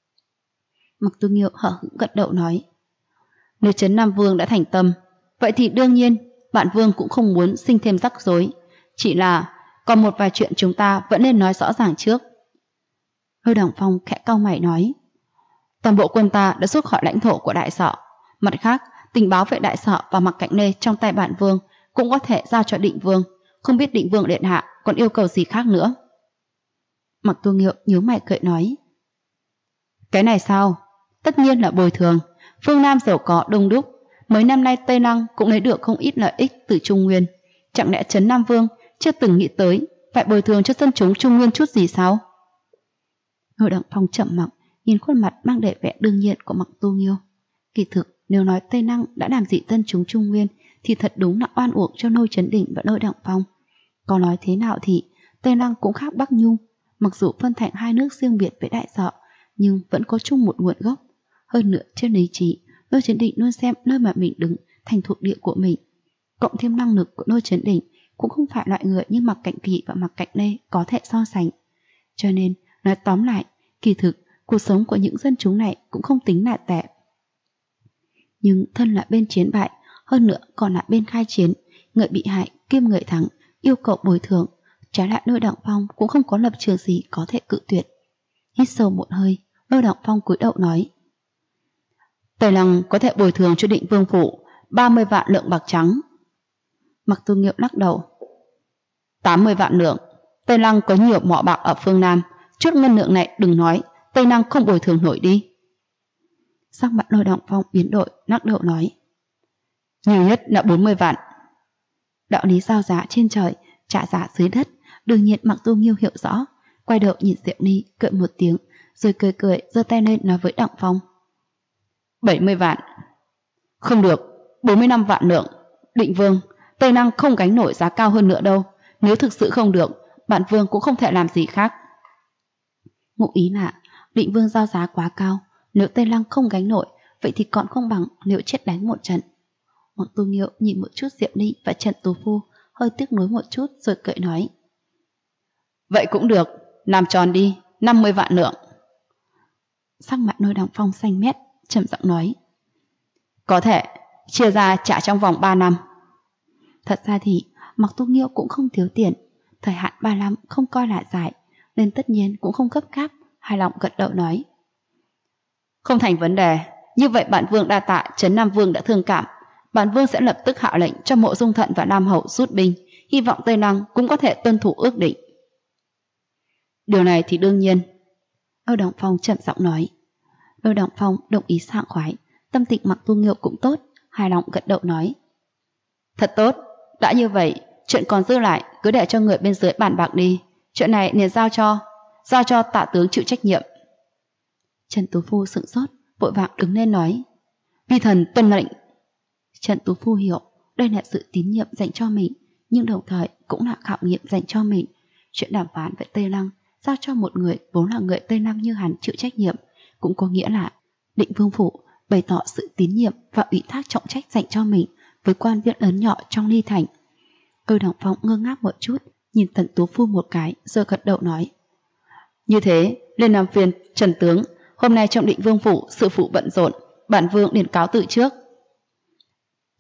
Mặc Tu Nghiêu hở hững gật đầu nói: nếu Trấn Nam Vương đã thành tâm, vậy thì đương nhiên bản vương cũng không muốn sinh thêm rắc rối, chỉ là còn một vài chuyện chúng ta vẫn nên nói rõ ràng trước. Âu Đặng Phong khẽ cau mày nói: toàn bộ quân ta đã rút khỏi lãnh thổ của Đại Sọ, mặt khác tình báo về Đại Sọ và Mặc Cạnh Lê trong tay bản vương cũng có thể giao cho Định Vương, không biết Định Vương điện hạ còn yêu cầu gì khác nữa. Mặc Tu Nghiêu nhíu mày cười nói: cái này sao? Tất nhiên là bồi thường. Phương Nam giàu có đông đúc, mấy năm nay Tây Lăng cũng lấy được không ít lợi ích từ Trung Nguyên, chẳng lẽ Trấn Nam Vương chưa từng nghĩ tới phải bồi thường cho dân chúng Trung Nguyên chút gì sao? Âu Đặng Phong chậm mặc nhìn khuôn mặt mang đầy vẻ đương nhiên của Mặc Tu Nghiêu. Kỳ thực nếu nói Tây Lăng đã làm gì dân chúng Trung Nguyên thì thật đúng là oan uổng cho Lôi Chấn Định và Âu Đặng Phong. Có nói thế nào thì Tây Lăng cũng khác Bắc Nhung, mặc dù phân thành hai nước riêng biệt với Đại Sọ nhưng vẫn có chung một nguồn gốc. Hơn nữa trên lý trí, Lôi Chấn Định luôn xem nơi mà mình đứng thành thuộc địa của mình. Cộng thêm năng lực của Lôi Chấn Định cũng không phải loại người như Mặc Cạnh Kỵ và Mặc Cạnh Lê có thể so sánh. Cho nên nói tóm lại, kỳ thực cuộc sống của những dân chúng này cũng không tính là tệ. Nhưng thân là bên chiến bại, hơn nữa còn là bên khai chiến, người bị hại kiêm người thắng yêu cầu bồi thường, trái lại Lôi Đặng Phong cũng không có lập trường gì có thể cự tuyệt. Hít sâu một hơi, Lôi Đặng Phong cúi đầu nói: Tây Lăng có thể bồi thường cho Định Vương phủ 30 vạn lượng bạc trắng. Mặc Tu Nghiêu lắc đầu: 80 vạn lượng. Tây Lăng có nhiều mỏ bạc ở phương Nam, chút ngân lượng này đừng nói, Tây Lăng không bồi thường nổi đi. Sắc mặt Lôi Đặng Phong biến đổi, lắc đầu nói: nhiều nhất là 40 vạn. Đạo lý giao giá trên trời, trả giá dưới đất, đương nhiên Mặc Tu Nghiêu hiểu rõ, quay đầu nhìn Diệu Ni cười một tiếng, rồi cười cười giơ tay lên nói với Đặng Phong: 70 vạn. Không được, 45 vạn lượng. Định Vương, Tây Lăng không gánh nổi giá cao hơn nữa đâu. Nếu thực sự không được, bản vương cũng không thể làm gì khác. Ngụ ý là Định Vương giao giá quá cao, nếu Tây Lăng không gánh nổi, vậy thì còn không bằng nếu chết đánh một trận. Mặc Tu Nghiêu nhìn một chút Diệu Ni và Trần Tú Phu, hơi tiếc nuối một chút rồi cười nói: vậy cũng được, làm tròn đi, 50 vạn lượng. Sắc mặt Lôi Đặng Phong xanh mét, trầm giọng nói: có thể, chia ra trả trong vòng 3 năm. Thật ra thì Mặc Tu Nghiêu cũng không thiếu tiền, thời hạn 3 năm không coi là dài, nên tất nhiên cũng không gấp gáp, hài lòng gật đầu nói: không thành vấn đề, như vậy bản vương đa tạ Trấn Nam Vương đã thương cảm, bản vương sẽ lập tức hạ lệnh cho Mộ Dung Thận và Nam Hậu rút binh, hy vọng Tây Lăng cũng có thể tuân thủ ước định. Điều này thì đương nhiên. Âu Đặng Phong chậm giọng nói. Âu Đặng Phong đồng ý sảng khoái, tâm tình Mặc Tu Nghiêu cũng tốt, hài lòng gật đầu nói: thật tốt, đã như vậy, chuyện còn dư lại cứ để cho người bên dưới bàn bạc đi, chuyện này liền giao cho Tạ tướng chịu trách nhiệm. Trần Tú Phu sững sốt, vội vàng đứng lên nói: vi thần tuân lệnh. Trần Tú Phu hiểu đây là sự tín nhiệm dành cho mình, nhưng đồng thời cũng là khảo nghiệm dành cho mình. Chuyện đàm phán với Tây Lăng giao cho một người vốn là người Tây Lăng như hắn chịu trách nhiệm, cũng có nghĩa là Định Vương phủ bày tỏ sự tín nhiệm và ủy thác trọng trách dành cho mình với quan viên lớn nhỏ trong Ly Thành. Âu Đặng Phong ngơ ngác một chút, nhìn Trần Tú Phu một cái rồi gật đầu nói: như thế, lên làm phiền Trần tướng, hôm nay trong Định Vương phủ sự vụ bận rộn, bản vương liền cáo từ trước.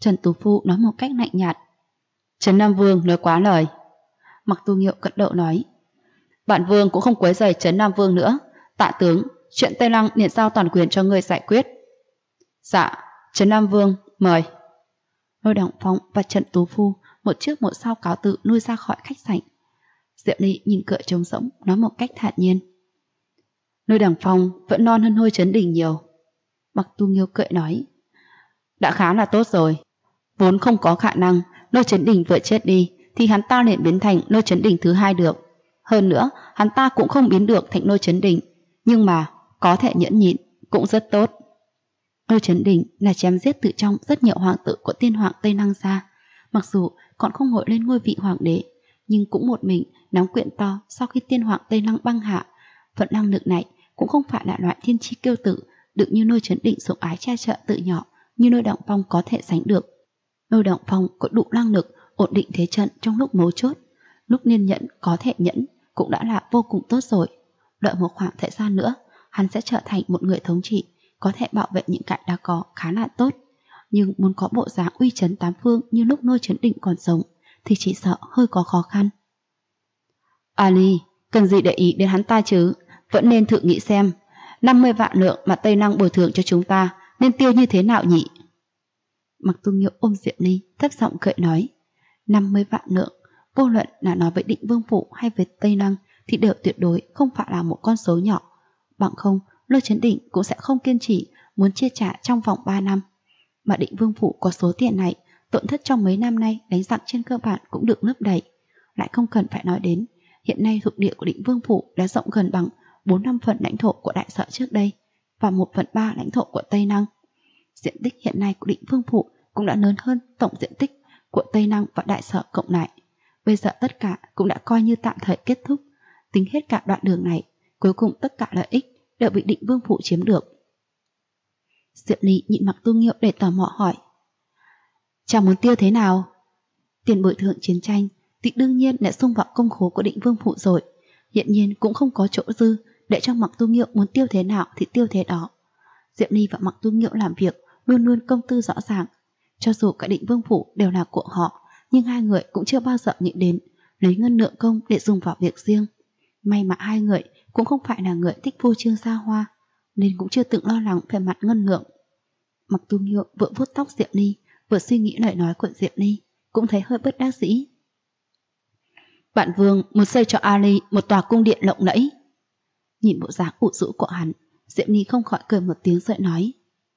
Trần Tú Phu nói một cách lạnh nhạt. Trấn Nam Vương nói quá lời. Mặc Tu Nghiêu gật đầu nói. Bản vương cũng không quấy rầy Trấn Nam Vương nữa. Tạ tướng, chuyện Tây Lăng liền giao toàn quyền cho ngươi giải quyết. Dạ, Trấn Nam Vương, mời. Lôi Đằng Phong và Trần Tú Phu một trước một sau cáo tự nuôi ra khỏi khách sạn. Diệp Ly nhìn cửa trống rỗng, nói một cách thản nhiên. Lôi Đằng Phong vẫn non hơn Lôi Chấn Đình nhiều. Mặc Tu Nghiêu cười nói. Đã khá là tốt rồi. Vốn không có khả năng Lôi Chấn Đình vừa chết đi thì hắn ta liền biến thành Lôi Chấn Đình thứ hai được. Hơn nữa, hắn ta cũng không biến được thành Lôi Chấn Đình, nhưng mà có thể nhẫn nhịn cũng rất tốt. Lôi Chấn Đình là chém giết từ trong rất nhiều hoàng tử của tiên hoàng Tây Lăng ra. Mặc dù còn không ngồi lên ngôi vị hoàng đế, nhưng cũng một mình nắm quyền to sau khi tiên hoàng Tây Lăng băng hạ. Vận năng lực này cũng không phải là loại thiên chi kiêu tử được như Lôi Chấn Đình sủng ái che chở từ nhỏ như Lôi Đằng Phong có thể sánh được. Lôi Đằng Phong có đủ năng lực ổn định thế trận trong lúc mấu chốt, lúc nên nhẫn có thể nhẫn cũng đã là vô cùng tốt rồi. Đợi một khoảng thời gian nữa, hắn sẽ trở thành một người thống trị, có thể bảo vệ những cái đã có khá là tốt. Nhưng muốn có bộ dáng uy chấn tám phương như lúc Lôi Chấn Đình còn sống thì chỉ sợ hơi có khó khăn. Ali, cần gì để ý đến hắn ta chứ? Vẫn nên thử nghĩ xem 50 vạn lượng mà Tây Lăng bồi thường cho chúng ta nên tiêu như thế nào nhỉ? Mặc Tu Nghiêu ôm Diệp Ly thấp giọng cười nói. 50 vạn lượng, vô luận là nói với Định Vương Phủ hay với Tây Lăng thì đều tuyệt đối không phải là một con số nhỏ. Bằng không, Lôi Chấn Đình cũng sẽ không kiên trì muốn chia trả trong vòng 3 năm. Mà Định Vương Phủ có số tiền này, tổn thất trong mấy năm nay đánh giặc trên cơ bản cũng được lấp đầy. Lại không cần phải nói đến, hiện nay thuộc địa của Định Vương Phủ đã rộng gần bằng 4-5 phần lãnh thổ của Đại Sở trước đây và 1/3 lãnh thổ của Tây Lăng. Diện tích hiện nay của Định Vương Phủ cũng đã lớn hơn tổng diện tích của Tây Lăng và Đại Sở cộng lại. Bây giờ tất cả cũng đã coi như tạm thời kết thúc. Tính hết cả đoạn đường này, cuối cùng tất cả lợi ích đều bị Định Vương Phủ chiếm được. Diệp Ly nhịn Mặc Tu Nghiêu để tò mò hỏi. Chàng muốn tiêu thế nào? Tiền bồi thường chiến tranh thì đương nhiên đã xung vào công khố của Định Vương Phủ rồi. Hiện nhiên cũng không có chỗ dư để cho Mặc Tu Nghiêu muốn tiêu thế nào thì tiêu thế đó. Diệp Ly và Mặc Tu Nghiêu làm việc luôn luôn công tư rõ ràng. Cho dù cả Định Vương Phủ đều là của họ, nhưng hai người cũng chưa bao giờ nghĩ đến lấy ngân lượng công để dùng vào việc riêng. May mà hai người cũng không phải là người thích phô trương xa hoa, nên cũng chưa từng lo lắng về mặt ngân lượng. Mặc Tu Nghiêu vừa vuốt tóc Diệp Ly, vừa suy nghĩ lời nói của Diệp Ly, cũng thấy hơi bất đắc dĩ. Bạn Vương muốn xây cho Ali một tòa cung điện lộng lẫy. Nhìn bộ dáng ủ rũ của hắn, Diệp Ly không khỏi cười một tiếng rồi nói.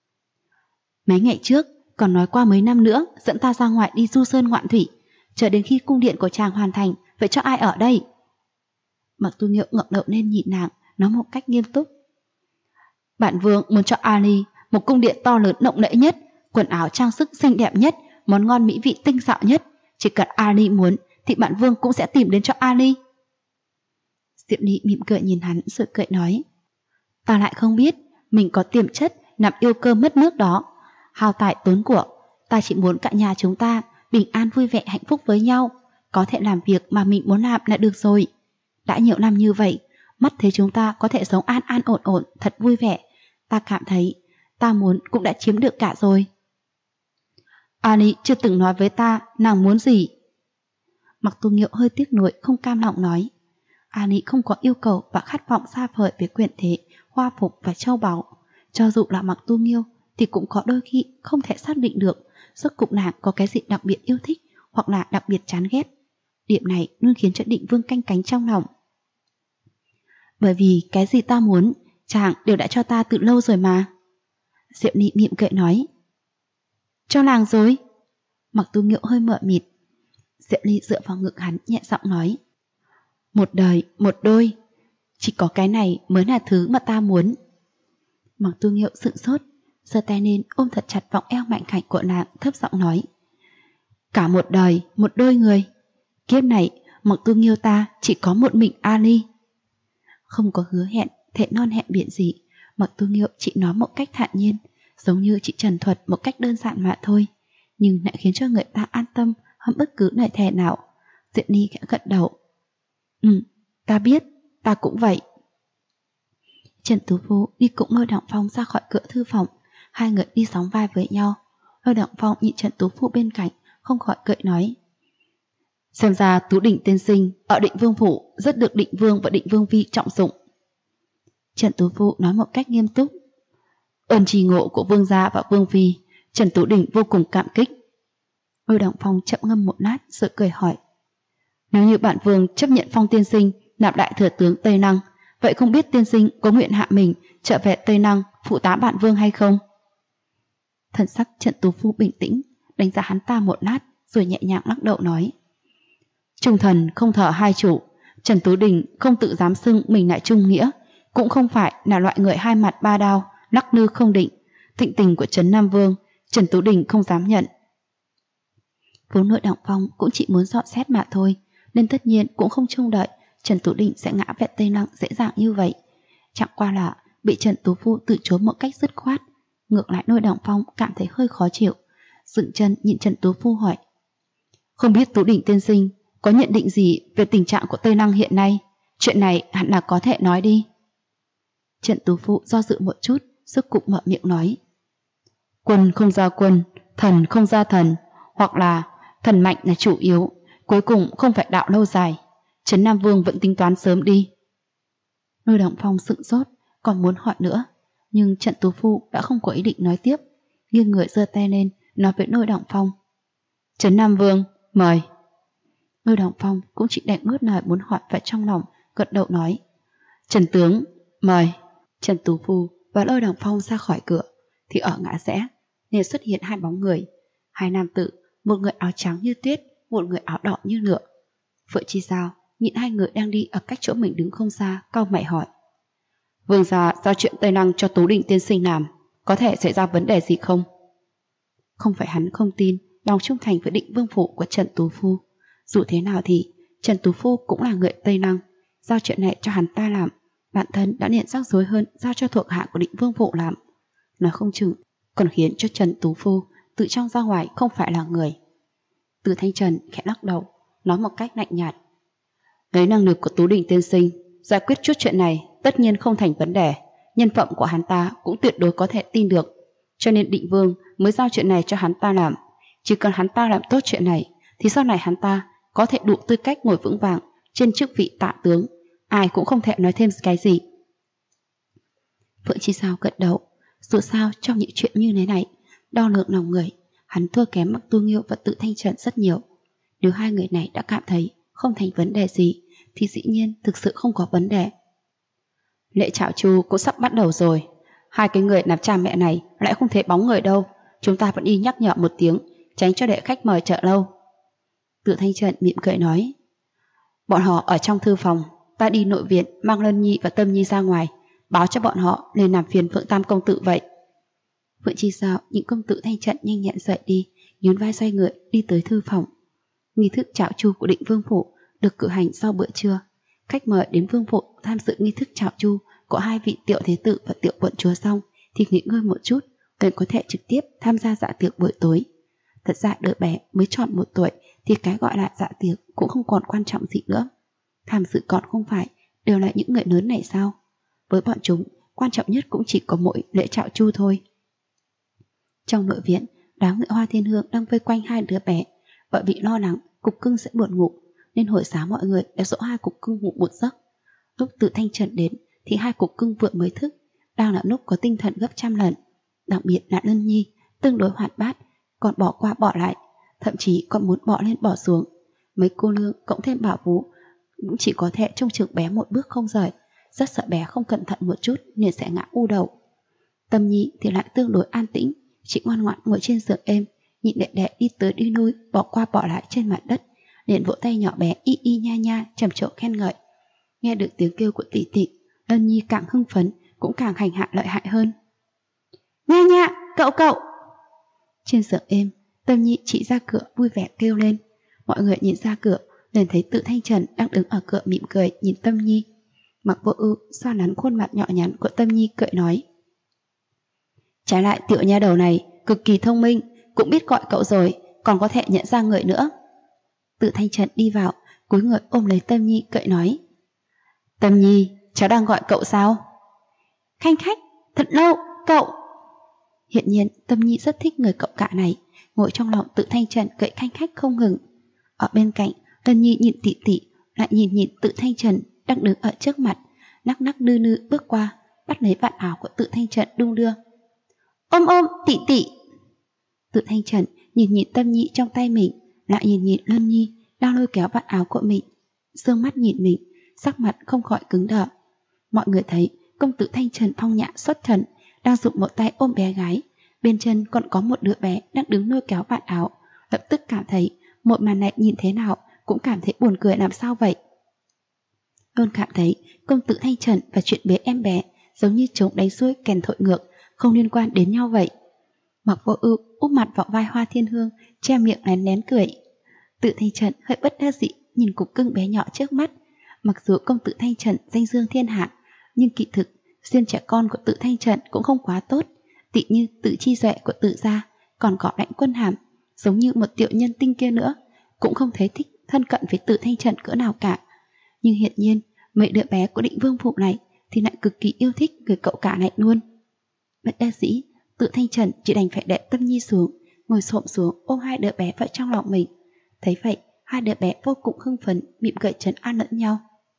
Mấy ngày trước còn nói qua mấy năm nữa dẫn ta ra ngoài đi du sơn ngoạn thủy, chờ đến khi cung điện của chàng hoàn thành, vậy cho ai ở đây? Mặc Tu Nghiêu ngẩng đầu lên nhìn nàng, nói một cách nghiêm túc. Bản Vương muốn cho Ali một cung điện to lớn lộng lẫy nhất, quần áo trang sức xinh đẹp nhất, món ngon mỹ vị tinh xảo nhất. Chỉ cần Ali muốn thì bản Vương cũng sẽ tìm đến cho Ali. Diệp Ly mỉm cười nhìn hắn rồi cười nói. Ta lại không biết mình có tiềm chất nằm yêu cơ mất nước đó. Hao tài tốn của, ta chỉ muốn cả nhà chúng ta bình an vui vẻ hạnh phúc với nhau, có thể làm việc mà mình muốn làm là được rồi. Đã nhiều năm như vậy, mắt thấy chúng ta có thể sống an an ổn ổn, thật vui vẻ. Ta cảm thấy ta muốn cũng đã chiếm được cả rồi. Ali chưa từng nói với ta nàng muốn gì. Mặc Tu Nghiêu hơi tiếc nuối không cam lòng nói. Ali không có yêu cầu và khát vọng xa vời về quyền thế, hoa phục và châu báu. Cho dù là Mặc Tu Nghiêu thì cũng có đôi khi không thể xác định được rốt cuộc nàng có cái gì đặc biệt yêu thích hoặc là đặc biệt chán ghét. Điểm này luôn khiến cho Định Vương canh cánh trong lòng. Bởi vì cái gì ta muốn, chàng đều đã cho ta từ lâu rồi mà. Diệp Ly mỉm cười nói. Cho nàng rồi. Mặc Tu Nghiêu hơi mờ mịt. Diệp Ly dựa vào ngực hắn nhẹ giọng nói. Một đời, một đôi. Chỉ có cái này mới là thứ mà ta muốn. Mặc Tu Nghiêu sững sốt, giơ tay lên ôm thật chặt vòng eo mạnh khảnh của nàng, thấp giọng nói. Cả một đời, một đôi người. Kiếp này, Mặc Tu Nghiêu ta chỉ có một mình Ali. Không có hứa hẹn, thệ non hẹn biển gì, Mặc Tu Nghiêu chỉ nói một cách thản nhiên, giống như chị trần thuật một cách đơn giản mà thôi, nhưng lại khiến cho người ta an tâm hơn bất cứ lời thề nào. Diệp Ly khẽ gật đầu. Ta biết, ta cũng vậy. Trần Tú Phu đi cũng Lôi Đằng Phong ra khỏi cửa thư phòng, hai người đi sóng vai với nhau. Lôi Đặng Phong nhìn Trần Tú Phụ bên cạnh, không khỏi cười nói: xem ra Tú Đỉnh tiên sinh ở Định Vương phủ rất được Định Vương và Định Vương phi trọng dụng. Trần Tú Phụ nói một cách nghiêm túc: ơn trì ngộ của vương gia và vương phi, Trần Tú Đỉnh vô cùng cảm kích. Lôi Đặng Phong chậm ngâm một lát rồi cười hỏi: nếu như bản vương chấp nhận Phong tiên sinh nạp đại thừa tướng Tây Năng, vậy không biết tiên sinh có nguyện hạ mình trở về Tây Năng phụ tá bản vương hay không? Thần sắc Trần Tú Phu bình tĩnh, đánh giá hắn ta một lát rồi nhẹ nhàng lắc đầu nói: trung thần không thờ hai chủ, Trần Tú Đình không tự dám xưng mình là trung nghĩa, cũng không phải là loại người hai mặt ba đao, lắc lư không định. Thịnh tình của Trấn Nam Vương, Trần Tú Đình không dám nhận. Vốn Lôi Đặng Phong cũng chỉ muốn dọn xét mà thôi, nên tất nhiên cũng không trông đợi Trần Tú Đình sẽ ngã về Tây Lăng dễ dàng như vậy. Chẳng qua là bị Trần Tú Phu từ chối một cách dứt khoát, ngược lại Lôi Đặng Phong cảm thấy hơi khó chịu, dựng chân nhìn Trần Tú Phu hỏi: không biết Tú Đình tiên sinh có nhận định gì về tình trạng của Tây Lăng hiện nay? Chuyện này hẳn là có thể nói đi. Trần Tú Phu do dự một chút, rốt cục mở miệng nói: quân không ra quân, thần không ra thần, hoặc là thần mạnh là chủ yếu, cuối cùng không phải đạo lâu dài. Trấn Nam Vương vẫn tính toán sớm đi. Lôi Đặng Phong sững sốt, còn muốn hỏi nữa, nhưng Trần Tú Phu đã không có ý định nói tiếp, nghiêng người giơ tay lên nói với Lôi Đặng Phong: Trấn Nam Vương, mời. Lôi Đặng Phong cũng chỉ đành nuốt lời muốn hỏi vào trong lòng, gật đầu nói: Trần tướng, mời. Trần Tú Phu và Lôi Đặng Phong ra khỏi cửa thì ở ngã rẽ liền xuất hiện hai bóng người, hai nam tử, một người áo trắng như tuyết, một người áo đỏ như lửa. Phượng Chi Sao nhìn hai người đang đi ở cách chỗ mình đứng không xa, cau mày hỏi: vương gia giao chuyện Tây Lăng cho Tú Đình tiên sinh làm, có thể xảy ra vấn đề gì không? Không phải hắn không tin lòng trung thành với Định Vương phủ của Trần Tú Phu, dù thế nào thì Trần Tú Phu cũng là người Tây Lăng, giao chuyện này cho hắn ta làm, bản thân đã liền rắc rối hơn giao cho thuộc hạ của Định Vương phủ làm, nói không chừng còn khiến cho Trần Tú Phu tự trong ra ngoài không phải là người. Từ Thanh Trần khẽ lắc đầu, nói một cách lạnh nhạt: lấy năng lực của Tú Đình tiên sinh giải quyết chút chuyện này tất nhiên không thành vấn đề, nhân phẩm của hắn ta cũng tuyệt đối có thể tin được, cho nên Định Vương mới giao chuyện này cho hắn ta làm. Chỉ cần hắn ta làm tốt chuyện này thì sau này hắn ta có thể đủ tư cách ngồi vững vàng trên chức vị tạ tướng, ai cũng không thể nói thêm cái gì. Phượng Chi Sao gật đầu, dù sao trong những chuyện như thế này, đo lường lòng người, hắn thua kém Mặc Tu Nghiêu và Tự Thanh Trần rất nhiều. Nếu hai người này đã cảm thấy không thành vấn đề gì thì dĩ nhiên thực sự không có vấn đề. Lễ chào Chu cũng sắp bắt đầu rồi, hai cái người làm cha mẹ này lại không thể bóng người đâu, chúng ta vẫn đi nhắc nhở một tiếng, tránh cho đệ khách mời chờ lâu. Tự Thanh Trần mỉm cười nói: bọn họ ở trong thư phòng, ta đi nội viện mang Lân Nhi và Tâm Nhi ra ngoài, báo cho bọn họ nên làm phiền Phượng Tam công tử vậy. Phượng Chi Sao những công tử Thanh Trần nhanh nhẹn dậy đi, nhún vai xoay người đi tới thư phòng. Nghi thức chào chu của Định Vương phủ được cử hành sau bữa trưa. Khách mời đến Vương phủ tham dự nghi thức chào chu có hai vị tiểu thế tử và tiểu quận chúa xong thì nghỉ ngơi một chút, cần có thể trực tiếp tham gia dạ tiệc buổi tối. Thật ra đứa bé mới tròn 1 tuổi thì cái gọi là dạ tiệc cũng không còn quan trọng gì nữa. Tham dự còn không phải đều là những người lớn này sao? Với bọn chúng, quan trọng nhất cũng chỉ có mỗi lễ chào chu thôi. Trong nội viện, đám người Hoa Thiên Hương đang vây quanh hai đứa bé, bởi vì lo lắng Cục Cưng sẽ buồn ngủ nên hồi sáng mọi người đã dỗ hai Cục Cưng ngủ một giấc. Lúc Tự Thanh Trần đến thì hai Cục Cưng vừa mới thức, đang là lúc có tinh thần gấp trăm lần. Đặc biệt là Lân Nhi tương đối hoạt bát, còn bỏ qua bỏ lại, thậm chí còn muốn bỏ lên bỏ xuống. Mấy cô nương cộng thêm Bảo Vũ cũng chỉ có thể trông chừng bé một bước không rời, rất sợ bé không cẩn thận một chút liền sẽ ngã u đầu. Tâm Nhi thì lại tương đối an tĩnh, chỉ ngoan ngoãn ngồi trên giường êm, nhịn đệ đệ đi tới đi lui, bỏ qua bỏ lại trên mặt đất, liền vỗ tay nhỏ bé y y nha nha trầm trồ khen ngợi. Nghe được tiếng kêu của tỷ tỷ, Lân Nhi càng hưng phấn, cũng càng hành hạ lợi hại hơn. Nha nha, cậu cậu. Trên giường êm, Tâm Nhi chỉ ra cửa vui vẻ kêu lên. Mọi người nhìn ra cửa liền thấy Tự Thanh Trần đang đứng ở cửa mỉm cười nhìn Tâm Nhi. Mặc Vô Ưu xoa nắn khuôn mặt nhỏ nhắn của Tâm Nhi cười nói: trái lại tiểu nha đầu này cực kỳ thông minh, cũng biết gọi cậu rồi, còn có thể nhận ra người nữa. Tự Thanh Trần đi vào, cúi người ôm lấy Tâm Nhi cười nói: Tâm Nhi, cháu đang gọi cậu sao? Khanh khách, thật lâu, cậu. Hiện nhiên Tâm Nhi rất thích người cậu cả này, ngồi trong lòng Tự Thanh Trần cậy khanh khách không ngừng. Ở bên cạnh, Lân Nhi nhìn Tị Tị, lại nhìn Tự Thanh Trần đang đứng ở trước mặt, nắc nắc nư nư bước qua, bắt lấy vạt áo của Tự Thanh Trần đung đưa. Ôm Tị Tị. Tự Thanh Trần nhìn Tâm Nhi trong tay mình, lại nhìn Lân Nhi đang lôi kéo vạt áo của mình, dương mắt nhìn mình, sắc mặt không khỏi cứng đờ. Mọi người thấy công tử Thanh Trần phong nhã xuất trần, đang dùng một tay ôm bé gái, bên chân còn có một đứa bé đang đứng lôi kéo vạt áo, lập tức cảm thấy một màn này nhìn thế nào cũng cảm thấy buồn cười làm sao vậy. Luôn cảm thấy công tử Thanh Trần và chuyện bế em bé giống như trống đánh xuôi kèn thổi ngược, không liên quan đến nhau vậy. Mặc Vô Ưu úp mặt vào vai Hoa Thiên Hương, che miệng lén cười. Tự Thanh Trần hơi bất đắc dĩ nhìn cục cưng bé nhỏ trước mắt. Mặc dù công tử Thanh Trần danh dương thiên hạ, nhưng kỳ thực duyên trẻ con của Tự Thanh Trần cũng không quá tốt, tỉ như Tự Chi Duệ của Tự gia, còn có Lãnh Quân Hàm, giống như một tiểu nhân tinh kia nữa, cũng không thấy thích thân cận với Tự Thanh Trần cỡ nào cả. Nhưng hiện nhiên mấy đứa bé của Định Vương phủ này thì lại cực kỳ yêu thích người cậu cả này luôn. Bất đắc dĩ, Tự Thanh Trần chỉ đành phải đè Tâm Nhi xuống, ngồi xổm xuống ôm hai đứa bé vào trong lòng mình. Thấy vậy, hai đứa bé vô cùng hưng phấn, mỉm cười trấn an lẫn nhau.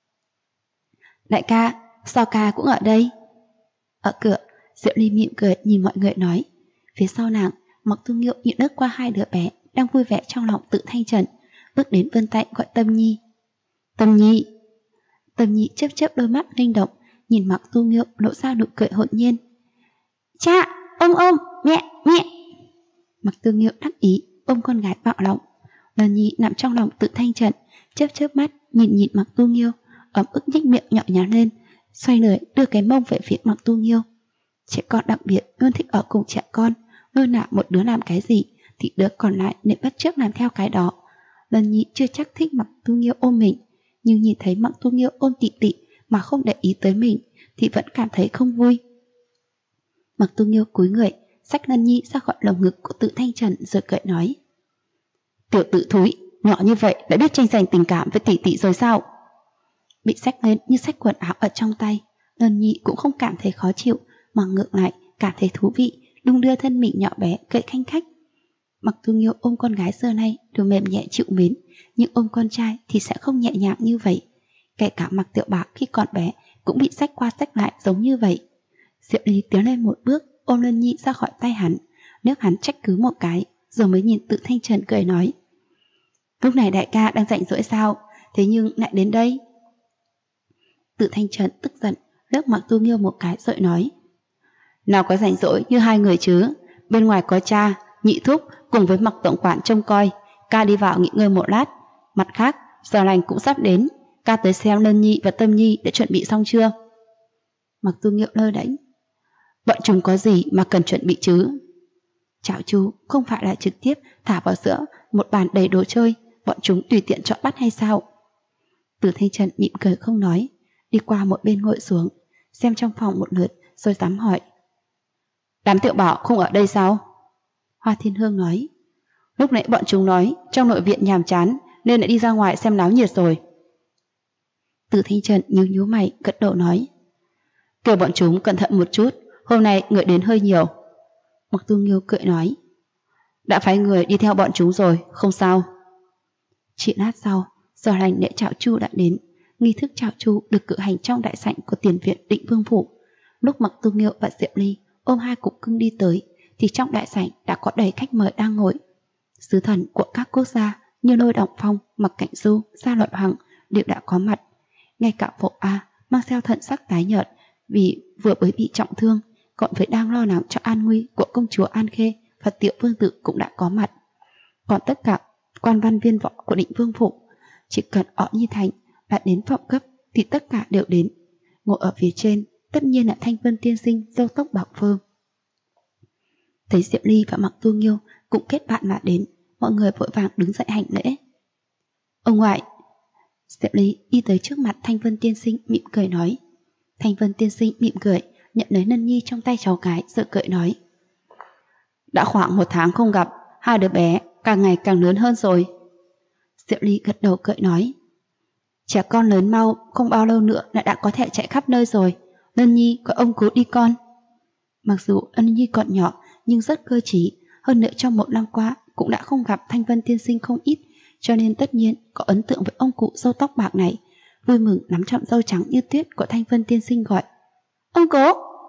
Đại ca, sao ca cũng ở đây? Ở cửa, Diệu Ly mỉm cười nhìn mọi người nói. Phía sau nàng, Mặc Tu Nghiêu nhìn lướt qua hai đứa bé đang vui vẻ trong lòng Tự Thanh Trần, bước đến vươn tay gọi Tâm Nhi. Tâm Nhi. Tâm Nhi chớp đôi mắt linh động, nhìn Mặc Tu Nghiêu lộ ra nụ cười hồn nhiên. Cha, ôm, mẹ. Mặc Tu Nghiêu đắc ý ôm con gái vào lòng. Lân Nhi nằm trong lòng Tự Thanh Trần, chớp mắt nhìn Mặc Tu Nghiêu, ấm ức nhếch miệng nhỏ nhắn lên, xoay người đưa cái mông về phía Mặc Tu Nghiêu. Trẻ con đặc biệt luôn thích ở cùng trẻ con, nơi nào một đứa làm cái gì thì đứa còn lại nên bắt chước làm theo cái đó. Lân Nhi chưa chắc thích Mặc Tu Nghiêu ôm mình, nhưng nhìn thấy Mặc Tu Nghiêu ôm Tị Tị mà không để ý tới mình thì vẫn cảm thấy không vui. Mặc Tu Nghiêu cúi người xách Lân Nhi ra khỏi lồng ngực của Tự Thanh Trần rồi cười nói. Tiểu tử thúi, nhỏ như vậy đã biết tranh giành tình cảm với Tị Tị rồi sao? Bị xách lên như xách quần áo ở trong tay, Lân Nhi cũng không cảm thấy khó chịu, mà ngược lại cảm thấy thú vị, đung đưa thân mình nhỏ bé cười khanh khách. Mặc Tu Nghiêu ôm con gái xưa nay đều mềm nhẹ chịu mến, nhưng ôm con trai thì sẽ không nhẹ nhàng như vậy. Kể cả Mặc Tiểu Bảo khi còn bé cũng bị xách qua xách lại giống như vậy. Diệu Ly tiến lên một bước ôm Lân Nhi ra khỏi tay hắn, nước hắn trách cứ một cái rồi mới nhìn Tự Thanh Trần cười nói. Lúc này đại ca đang rảnh rỗi sao, thế nhưng lại đến đây? Tự Thanh Trần tức giận liếc Mặc Tu Nghiêu một cái rồi nói. Nào có rảnh rỗi như hai người chứ, bên ngoài có cha, nhị thúc cùng với Mặc tổng quản trông coi, ca đi vào nghỉ ngơi một lát. Mặt khác, giờ lành cũng sắp đến, ca tới xem Lân Nhi và Tâm Nhi đã chuẩn bị xong chưa? Mặc Tu Nghiêu lơ đễnh. Bọn chúng có gì mà cần chuẩn bị chứ? Chảo chú không phải là trực tiếp thả vào giữa một bàn đầy đồ chơi, bọn chúng tùy tiện chọn bắt hay sao? Từ Thanh Trần mỉm cười không nói, đi qua một bên ngồi xuống, xem trong phòng một lượt rồi dám hỏi. Đám Tiểu Bảo không ở đây sao? Hoa Thiên Hương nói. Lúc nãy bọn chúng nói trong nội viện nhàm chán nên lại đi ra ngoài xem náo nhiệt rồi. Từ Thanh Trần nhíu mày gật đầu nói. Kêu bọn chúng cẩn thận một chút, hôm nay người đến hơi nhiều. Mặc Tu Nghiêu cười nói. Đã phái người đi theo bọn chúng rồi, không sao. Chỉ lát sau, giờ lành lễ chào chu đã đến. Nghi thức chào chu được cử hành trong đại sảnh của tiền viện Định Vương phủ. Lúc Mặc Tu Nghiêu và Diệu Ly ôm hai cục cưng đi tới, thì trong đại sảnh đã có đầy khách mời đang ngồi. Sứ thần của các quốc gia như Lôi Động Phong, Mặc Cảnh Du, Gia Luật Hoàng đều đã có mặt. Ngay cả Phổ A mang theo thần sắc tái nhợt vì vừa mới bị trọng thương, cộng với đang lo lắng cho an nguy của công chúa An Khê và Tiểu Vương tử cũng đã có mặt. Còn tất cả quan văn viên võ của Định Vương phủ, chỉ cần ở Nhi Thành đã đến phòng cấp thì tất cả đều đến. Ngồi ở phía trên tất nhiên là Thanh Vân tiên sinh râu tóc bạc phơ. Thấy Diệu Ly và Mặc Tu Nghiêu cũng kết bạn mà đến, mọi người vội vàng đứng dậy hành lễ. Ông ngoại. Diệu Ly đi tới trước mặt Thanh Vân tiên sinh mỉm cười nói. Thanh Vân tiên sinh mỉm cười nhận lấy Lân Nhi trong tay cháu gái rồi cười nói. Đã khoảng 1 tháng không gặp, hai đứa bé càng ngày càng lớn hơn rồi. Diệu Ly gật đầu cười nói. Trẻ con lớn mau, không bao lâu nữa lại đã có thể chạy khắp nơi rồi. Lân Nhi có ông cố đi con. Mặc dù Lân Nhi còn nhỏ, nhưng rất cơ trí. Hơn nữa trong 1 năm qua cũng đã không gặp Thanh Vân tiên sinh không ít, cho nên tất nhiên có ấn tượng với ông cụ râu tóc bạc này. Vui mừng nắm trọn râu trắng như tuyết của Thanh Vân tiên sinh gọi: "Ông cố!"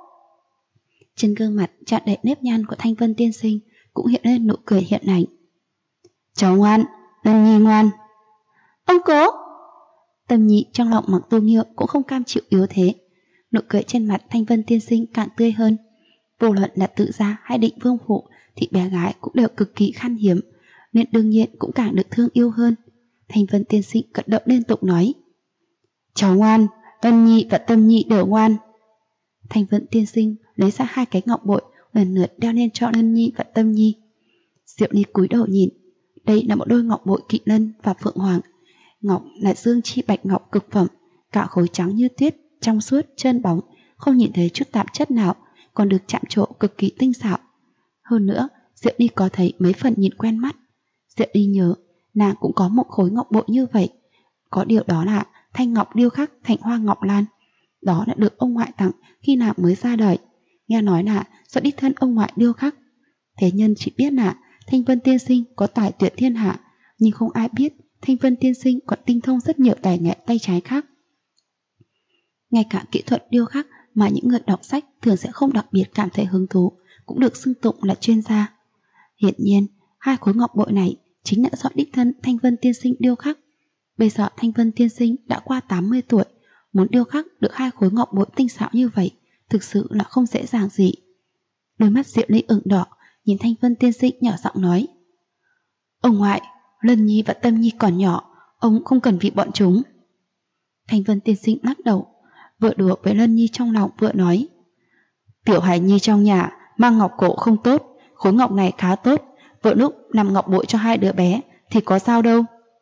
Trên gương mặt tràn đầy nếp nhăn của Thanh Vân tiên sinh cũng hiện lên nụ cười hiện lành. "Cháu ngoan, Lân Nhi ngoan." "Ông cố!" Tâm nhị trong lòng Mặc Tu Nghiêu cũng không cam chịu yếu thế. Nụ cười trên mặt Thanh Vân tiên sinh càng tươi hơn. Vô luận là Tự Gia hay Định Vương Phủ thì bé gái cũng đều cực kỳ khan hiếm, nên đương nhiên cũng càng được thương yêu hơn. Thanh Vân tiên sinh cất động liên tục nói: "Cháu ngoan, Lân Nhi và Tâm Nhi đều ngoan." Thanh Vân tiên sinh lấy ra 2 cái ngọc bội lần lượt đeo lên cho Lân Nhi và Tâm Nhi. Diệu Ly cúi đầu nhìn, đây là một đôi ngọc bội Kỵ Lân và Phượng Hoàng. Ngọc là dương chi bạch ngọc cực phẩm, cả khối trắng như tuyết, trong suốt, trơn bóng, không nhìn thấy chút tạp chất nào, còn được chạm trổ cực kỳ tinh xảo. Hơn nữa, Diệu Ly có thấy mấy phần nhìn quen mắt. Diệu Ly nhớ, nàng cũng có một khối ngọc bội như vậy. Có điều đó là thanh ngọc điêu khắc thành hoa ngọc lan. Đó đã được ông ngoại tặng khi nàng mới ra đời. Nghe nói là do đích thân ông ngoại điêu khắc. Thế nhân chỉ biết là Thanh Vân tiên sinh có tài tuyệt thiên hạ, nhưng không ai biết Thanh Vân tiên sinh còn tinh thông rất nhiều tài nghệ tay trái khác. Ngay cả kỹ thuật điêu khắc mà những người đọc sách thường sẽ không đặc biệt cảm thấy hứng thú cũng được xưng tụng là chuyên gia. Hiển nhiên, 2 khối ngọc bội này chính là do đích thân Thanh Vân tiên sinh điêu khắc. Bây giờ Thanh Vân tiên sinh đã qua 80 tuổi, muốn điêu khắc được 2 khối ngọc bội tinh xảo như vậy thực sự là không dễ dàng gì. Đôi mắt Diệu Ly ửng đỏ, nhìn Thanh Vân tiên sinh nhỏ giọng nói: "Ông ngoại, Lân Nhi và Tâm Nhi còn nhỏ, ông không cần vì bọn chúng." Thanh Vân tiên sinh lắc đầu, vừa đùa với Lân Nhi trong lòng vừa nói: "Tiểu hài nhi trong nhà mang ngọc cổ không tốt, khối ngọc này khá tốt, vừa lúc làm ngọc bội cho 2 đứa bé thì có sao đâu."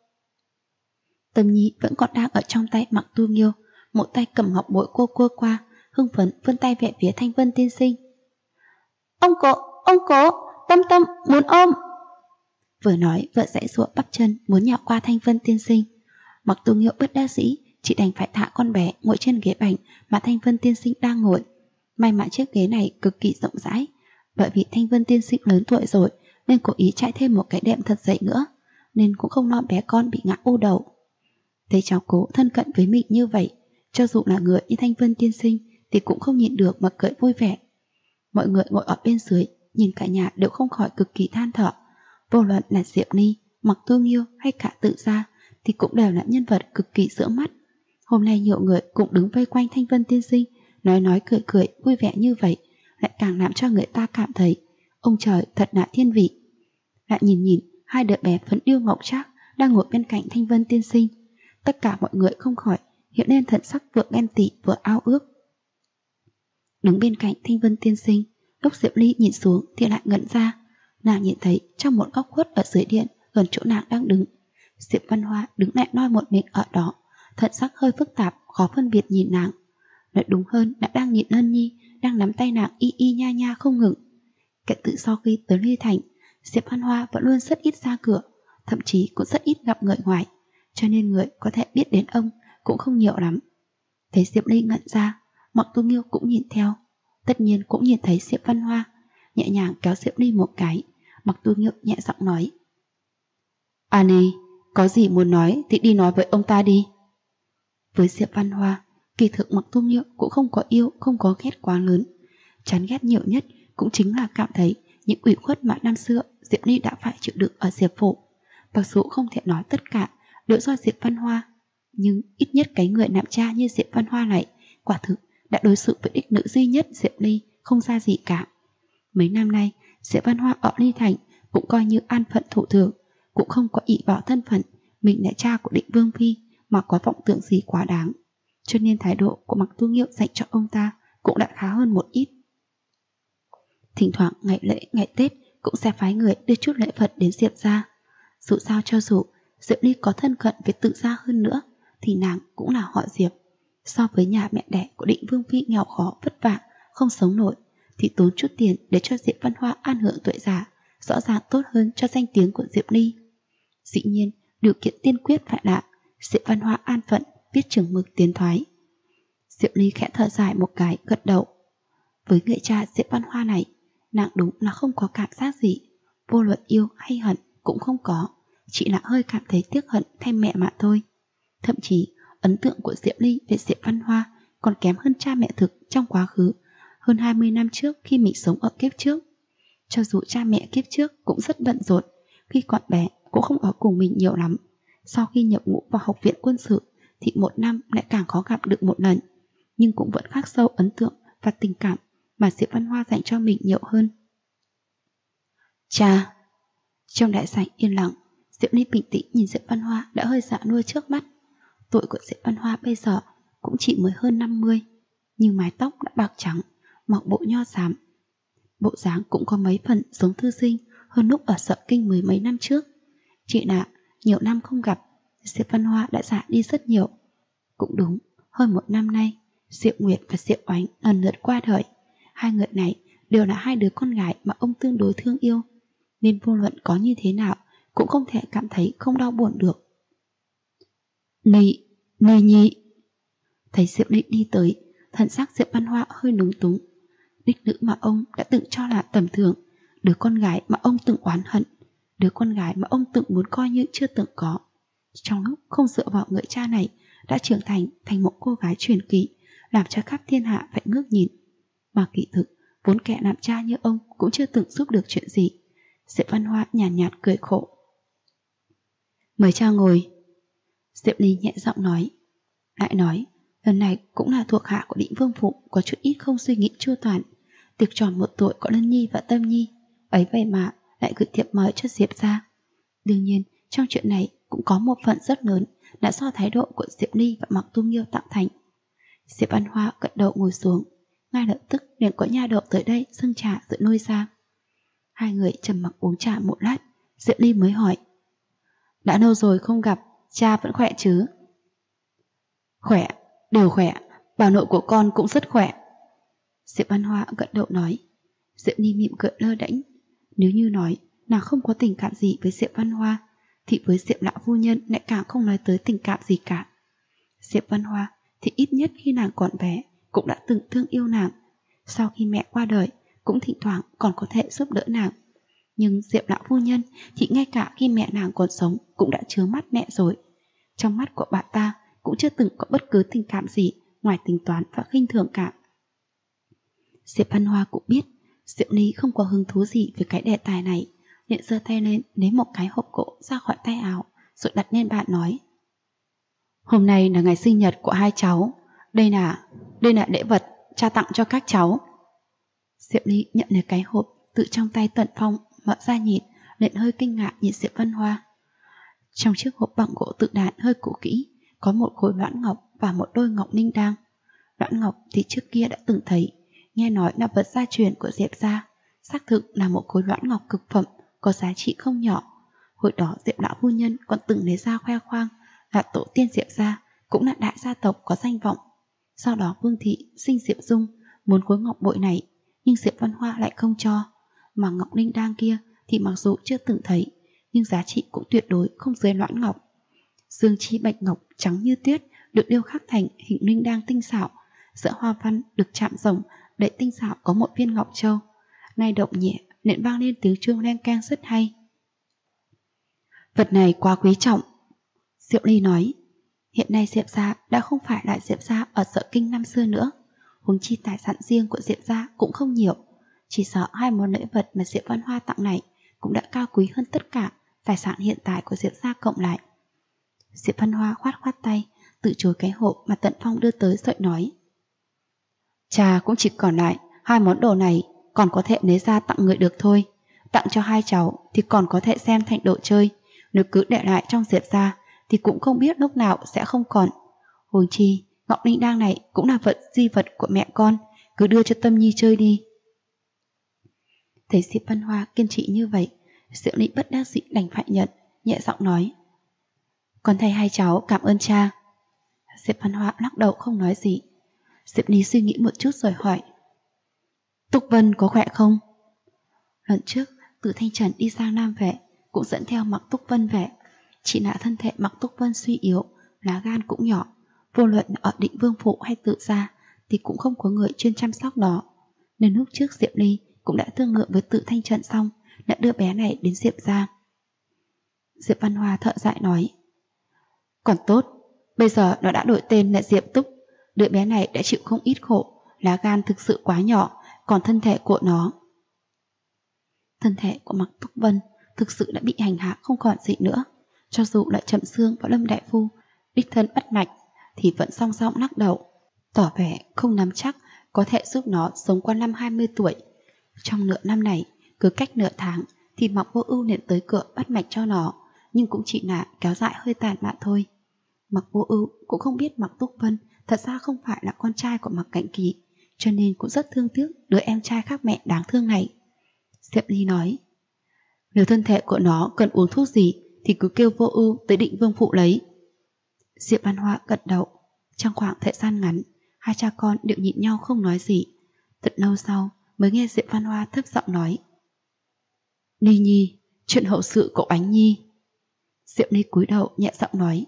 Tâm Nhi vẫn còn đang ở trong tay Mặc Tu Nghiêu, một tay cầm ngọc bội cua qua, hưng phấn vươn tay về phía Thanh Vân tiên sinh. Ông cố, Tâm Tâm muốn ôm." Vừa nói vừa giãy giụa bắp chân muốn nhào qua Thanh Vân tiên sinh. Mặc Tu Nghiêu bất đắc dĩ chỉ đành phải thả con bé ngồi trên ghế bành mà Thanh Vân tiên sinh đang ngồi. May mà chiếc ghế này cực kỳ rộng rãi, bởi vì Thanh Vân tiên sinh lớn tuổi rồi nên cố ý chạy thêm một cái đệm thật dày nữa, nên cũng không lo bé con bị ngã u đầu. Thấy cháu cố thân cận với mình như vậy, cho dù là người như Thanh Vân tiên sinh thì cũng không nhịn được mà cười vui vẻ. Mọi người ngồi ở bên dưới nhìn cả nhà đều không khỏi cực kỳ than thở. Vô luận là Diệu Ly, Mặc Tu Nghiêu hay cả Tự Gia thì cũng đều là nhân vật cực kỳ dưỡng mắt. Hôm nay nhiều người cũng đứng vây quanh Thanh Vân tiên sinh, nói cười vui vẻ như vậy, lại càng làm cho người ta cảm thấy ông trời thật là thiên vị. Lại nhìn 2 đứa bé phấn điêu ngọc trác đang ngồi bên cạnh Thanh Vân tiên sinh, tất cả mọi người không khỏi hiện lên thần sắc vừa ghen tị vừa ao ước. Đứng bên cạnh Thanh Vân tiên sinh, lúc Diệu Ly nhìn xuống thì lại ngẩn ra. Nàng nhìn thấy trong một góc khuất ở dưới điện gần chỗ nàng đang đứng, Diệp Văn Hoa đứng lại noi một mình ở đó, thần sắc hơi phức tạp, khó phân biệt nhìn nàng. Nói đúng hơn là đang nhìn Lân Nhi đang nắm tay nàng y nha không ngừng. Kể từ sau khi tới Ly Thành, Diệp Văn Hoa vẫn luôn rất ít ra cửa, thậm chí cũng rất ít gặp người ngoài, cho nên người có thể biết đến ông cũng không nhiều lắm. Thấy Diệp Ly ngẩn ra, Mặc Tu Nghiêu cũng nhìn theo, tất nhiên cũng nhìn thấy Diệp Văn Hoa, nhẹ nhàng kéo Diệp Ly một cái. Mặc Tu Nghiêu nhẹ giọng nói: "Annie, có gì muốn nói thì đi nói với ông ta đi." Với Diệp Văn Hoa, kỳ thực Mặc Tu Nghiêu cũng không có yêu, không có ghét quá lớn. Chán ghét nhiều nhất cũng chính là cảm thấy những ủy khuất mà năm xưa Diệp Ly đã phải chịu đựng ở Diệp Phủ. Mặc dù không thể nói tất cả đều do Diệp Văn Hoa, nhưng ít nhất cái người làm cha như Diệp Văn Hoa này quả thực đã đối xử với đích nữ duy nhất Diệp Ly không ra gì cả. Mấy năm nay, Diệp Văn Hoa ở Ly Thành cũng coi như an phận thủ thường, cũng không có ỷ vào thân phận mình là cha của Định Vương Phi mà có vọng tưởng gì quá đáng, cho nên thái độ của Mặc Tu Nghiêu dành cho ông ta cũng đã khá hơn một ít. Thỉnh thoảng ngày lễ, ngày Tết cũng sẽ phái người đưa chút lễ vật đến Diệp gia. Dù sao cho dù Diệp Ly có thân cận với Tự Gia hơn nữa thì nàng cũng là họ Diệp. So với nhà mẹ đẻ của Định Vương Phi nghèo khó vất vả không sống nổi thì tốn chút tiền để cho Diệp Văn Hoa an hưởng tuổi già rõ ràng tốt hơn cho danh tiếng của Diệp Ly. Dĩ nhiên điều kiện tiên quyết phải là Diệp Văn Hoa an phận, biết chừng mực tiến thoái. Diệp Ly khẽ thở dài một cái, gật đầu. Với người cha Diệp Văn Hoa này, Nàng đúng là không có cảm giác gì, vô luận yêu hay hận cũng không có, chỉ là hơi cảm thấy tiếc hận thay mẹ mà thôi. Thậm chí ấn tượng của Diệp Ly về Diệp Văn Hoa còn kém hơn cha mẹ thực trong quá khứ, hơn 20 năm trước khi mình sống ở kiếp trước. Cho dù cha mẹ kiếp trước cũng rất bận rộn, khi còn bé cũng không ở cùng mình nhiều lắm. Sau khi nhập ngũ vào học viện quân sự thì một năm lại càng khó gặp được một lần, nhưng cũng vẫn khắc sâu ấn tượng và tình cảm mà Diệp Văn Hoa dành cho mình nhiều hơn. Cha! Trong đại sảnh yên lặng, Diệp Ly bình tĩnh nhìn Diệp Văn Hoa đã hơi già nua trước mắt. Tuổi của Diệp Văn Hoa bây giờ cũng chỉ mới hơn 50, nhưng mái tóc đã bạc trắng, mặc bộ nho xám. Bộ dáng cũng có mấy phần giống thư sinh hơn lúc ở Sở Kinh mười mấy năm trước. Chỉ là nhiều năm không gặp, Diệp Văn Hoa đã già đi rất nhiều. Cũng đúng, hơn một năm nay, Diệu Nguyệt và Diệu Oánh lần lượt qua đời. Hai người này đều là hai đứa con gái mà ông tương đối thương yêu, nên vô luận có như thế nào cũng không thể cảm thấy không đau buồn được. Nì Nhi. Thấy Diệp Ly đi tới, thần sắc Diệp Văn Hoa hơi lúng túng. Đích nữ mà ông đã từng cho là tầm thường, đứa con gái mà ông từng oán hận, đứa con gái mà ông từng muốn coi như chưa từng có, trong lúc không dựa vào người cha này đã trưởng thành một cô gái truyền kỳ, làm cho khắp thiên hạ phải ngước nhìn. Mà kỳ thực vốn kẻ làm cha như ông cũng chưa từng giúp được chuyện gì. Diệp Văn Hoa nhàn nhạt cười khổ. Mời cha ngồi. Diệp Ly nhẹ giọng nói. Lại nói, lần này cũng là thuộc hạ của Định Vương Phủ, có chút ít không suy nghĩ chu toàn. Tiệc tròn một tuổi có Lân Nhi và Tâm Nhi, ấy vậy mà lại gửi thiệp mời cho Diệp gia. Đương nhiên trong chuyện này cũng có một phần rất lớn là do thái độ của Diệp Ly và Mặc Tu Nghiêu tạo thành. Diệp Văn Hoa gật đầu ngồi xuống, ngay lập tức liền có nha đầu tới đây dâng trà rồi nuôi ra. Hai người trầm mặc uống trà một lát, Diệp Ly mới hỏi. Đã lâu rồi không gặp, cha vẫn khỏe chứ? Khỏe, đều khỏe, bà nội của con cũng rất khỏe. Diệp Văn Hoa gật đầu nói. Diệp Ly mỉm cười lơ đễnh. Nếu như nói nàng không có tình cảm gì với Diệp Văn Hoa, thì với Diệp lão phu nhân lại càng không nói tới tình cảm gì cả. Diệp Văn Hoa thì ít nhất khi nàng còn bé cũng đã từng thương yêu nàng. Sau khi mẹ qua đời cũng thỉnh thoảng còn có thể giúp đỡ nàng. Nhưng Diệp lão phu nhân thì ngay cả khi mẹ nàng còn sống cũng đã chứa mắt mẹ rồi. Trong mắt của bà ta cũng chưa từng có bất cứ tình cảm gì ngoài tính toán và khinh thường cả. Diệp Văn Hoa cũng biết Diệp Ly không có hứng thú gì với cái đề tài này, liền giơ tay lên lấy một cái hộp gỗ ra khỏi tay áo rồi đặt lên bàn nói. Hôm nay là ngày sinh nhật của hai cháu, đây là lễ vật cha tặng cho các cháu. Diệp Ly nhận lấy cái hộp từ trong tay Tần Phong, mở ra nhìn, liền hơi kinh ngạc nhìn Diệp Văn Hoa. Trong chiếc hộp bằng gỗ tự đàn hơi cũ kỹ có một khối loãn ngọc và một đôi ngọc ninh đăng. Loãn ngọc thì trước kia đã từng thấy, nghe nói là vật gia truyền của Diệp gia, xác thực là một khối loãn ngọc cực phẩm có giá trị không nhỏ. Hồi đó Diệp lão phu nhân còn từng lấy ra khoe khoang là tổ tiên Diệp gia cũng là đại gia tộc có danh vọng. Sau đó Vương thị sinh Diệp Dung muốn khối ngọc bội này, nhưng Diệp Văn Hoa lại không cho. Mà ngọc ninh đăng kia thì mặc dù chưa từng thấy, nhưng giá trị cũng tuyệt đối không dưới loãn ngọc. Dương chi bạch ngọc trắng như tuyết được điêu khắc thành hình ninh đăng tinh xảo, giữa hoa văn được chạm rồng đậy tinh xảo có một viên ngọc châu. Ngay động nhẹ nện vang lên tiếng chuông len keng rất hay. Vật này quá quý trọng, Diệu Ly nói. Hiện nay Diệp gia đã không phải là Diệp gia ở Sở Kinh năm xưa nữa, huống chi tài sản riêng của Diệp gia cũng không nhiều. Chỉ sợ hai món lễ vật mà Diệp Văn Hoa tặng này cũng đã cao quý hơn tất cả tài sản hiện tại của Diệp gia cộng lại. Diệp Văn Hoa khoát khoát tay, từ chối cái hộp mà Tần Phong đưa tới rồi nói. Cha cũng chỉ còn lại hai món đồ này, còn có thể lấy ra tặng người được thôi. Tặng cho hai cháu thì còn có thể xem thành đồ chơi, nếu cứ để lại trong Diệp gia thì cũng không biết lúc nào sẽ không còn. Huống chi ngọc ninh đăng này cũng là di vật của mẹ con, cứ đưa cho Tâm Nhi chơi đi. Thấy Diệp Văn Hoa kiên trì như vậy, Diệu Ly bất đắc dĩ đành phải nhận, nhẹ giọng nói. Con thay hai cháu cảm ơn cha. Diệp Văn Hoa lắc đầu không nói gì. Diệp Ly suy nghĩ một chút rồi hỏi. Túc Vân có khỏe không? Lần trước Từ Thanh Trần đi sang Nam Vệ cũng dẫn theo Mặc Túc Vân về. Chỉ là thân thể Mặc Túc Vân suy yếu, lá gan cũng nhỏ, vô luận ở Định Vương Phủ hay Tự gia thì cũng không có người chuyên chăm sóc nó. Nên lúc trước Diệp Ly cũng đã thương lượng với Tự Thanh Trần xong, đã đưa bé này đến Diệp gia. Diệp Văn Hoa thở dài nói, còn tốt, bây giờ nó đã đổi tên là Diệp Túc. Đứa bé này đã chịu không ít khổ, lá gan thực sự quá nhỏ, còn thân thể của nó. Thân thể của Mạc Túc Vân thực sự đã bị hành hạ không còn gì nữa. Cho dù là Trầm Sương và Lâm Đại Phu đích thân bắt mạch thì vẫn song song lắc đầu, tỏ vẻ không nắm chắc có thể giúp nó sống qua năm 20 tuổi. Trong nửa năm này, cứ cách nửa tháng thì Mạc Vô Ưu liền tới cửa bắt mạch cho nó, nhưng cũng chỉ là kéo dài hơi tàn mà thôi. Mạc Vô Ưu cũng không biết Mạc Túc Vân thật ra không phải là con trai của Mạc Cảnh Kỳ, cho nên cũng rất thương tiếc đứa em trai khác mẹ đáng thương này. Diệp Ly nói, nếu thân thể của nó cần uống thuốc gì thì cứ kêu Vô Ưu tới Định Vương phủ lấy. Diệp Văn Hoa gật đầu. Trong khoảng thời gian ngắn, hai cha con đều nhịn nhau không nói gì. Thật lâu sau mới nghe Diệp Văn Hoa thấp giọng nói, Ly Nhi, chuyện hậu sự của Ánh Nhi. Diệp Ly cúi đầu nhẹ giọng nói,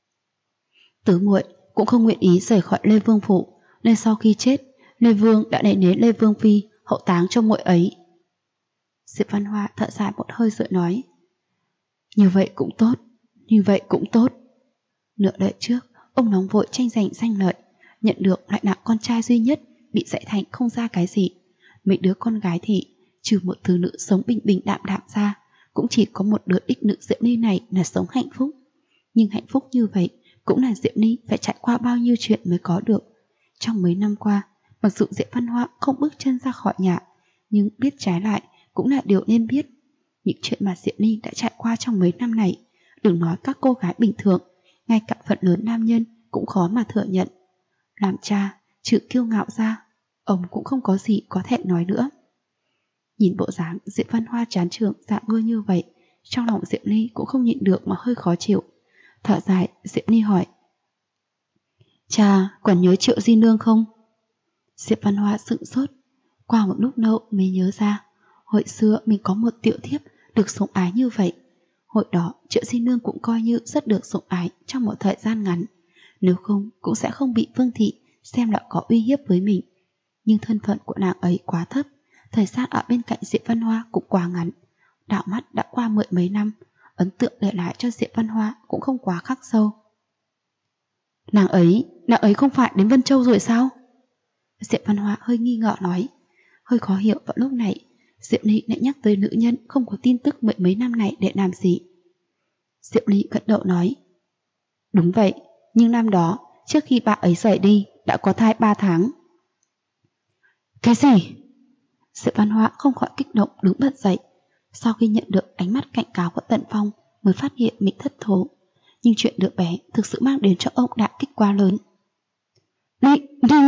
tứ muội cũng không nguyện ý rời khỏi Lê Vương phủ, nên sau khi chết, Lê Vương đã nể nến Lê Vương phi hậu táng cho muội ấy. Diệp Văn Hoa thở dài một hơi rồi nói, như vậy cũng tốt, như vậy cũng tốt. Nửa đời trước, ông nóng vội tranh giành danh lợi, nhận được lại là con trai duy nhất, bị dạy thành không ra cái gì. Mấy đứa con gái thì trừ một thứ nữ sống bình bình đạm đạm ra, cũng chỉ có một đứa đích nữ Diệp Ly này là sống hạnh phúc. Nhưng hạnh phúc như vậy cũng là Diệp Ly phải trải qua bao nhiêu chuyện mới có được. Trong mấy năm qua, mặc dù Diệp Văn Hoa không bước chân ra khỏi nhà, nhưng biết trái lại cũng là điều nên biết. Những chuyện mà Diệp Ly đã trải qua trong mấy năm này, đừng nói các cô gái bình thường, ngay cả phần lớn nam nhân cũng khó mà thừa nhận. Làm cha, trừ kiêu ngạo ra, ông cũng không có gì có thể nói nữa. Nhìn bộ dáng Diệp Văn Hoa chán trường dạ ngơ như vậy, trong lòng Diệp Ly cũng không nhịn được mà hơi khó chịu. Thở dài, Diệp Ly hỏi, cha còn nhớ Triệu Di Nương không? Diệp Văn Hoa sững sốt, qua một lúc lâu mới nhớ ra, hồi xưa mình có một tiểu thiếp được sủng ái như vậy. Hồi đó Triệu Di Nương cũng coi như rất được sủng ái trong một thời gian ngắn, nếu không cũng sẽ không bị Vương thị xem là có uy hiếp với mình. Nhưng thân phận của nàng ấy quá thấp, thời gian ở bên cạnh Diệp Văn Hoa cũng quá ngắn. Đảo mắt đã qua 10 mấy năm, ấn tượng để lại cho Diệp Văn Hoa cũng không quá khắc sâu. Nàng ấy không phải đến Vân Châu rồi sao? Diệp Văn Hoa hơi nghi ngờ nói. Hơi khó hiểu vào lúc này, Diệp Ly lại nhắc tới nữ nhân không có tin tức 10 mấy năm này để làm gì. Diệp Ly gật đầu nói, đúng vậy, nhưng năm đó trước khi bà ấy rời đi đã có thai 3 tháng. Cái gì? Diệp Văn Hoa không khỏi kích động đứng bật dậy. Sau khi nhận được ánh mắt cảnh cáo của Tần Phong mới phát hiện mình thất thố. Nhưng chuyện đứa bé thực sự mang đến cho ông đả kích quá lớn. Ly.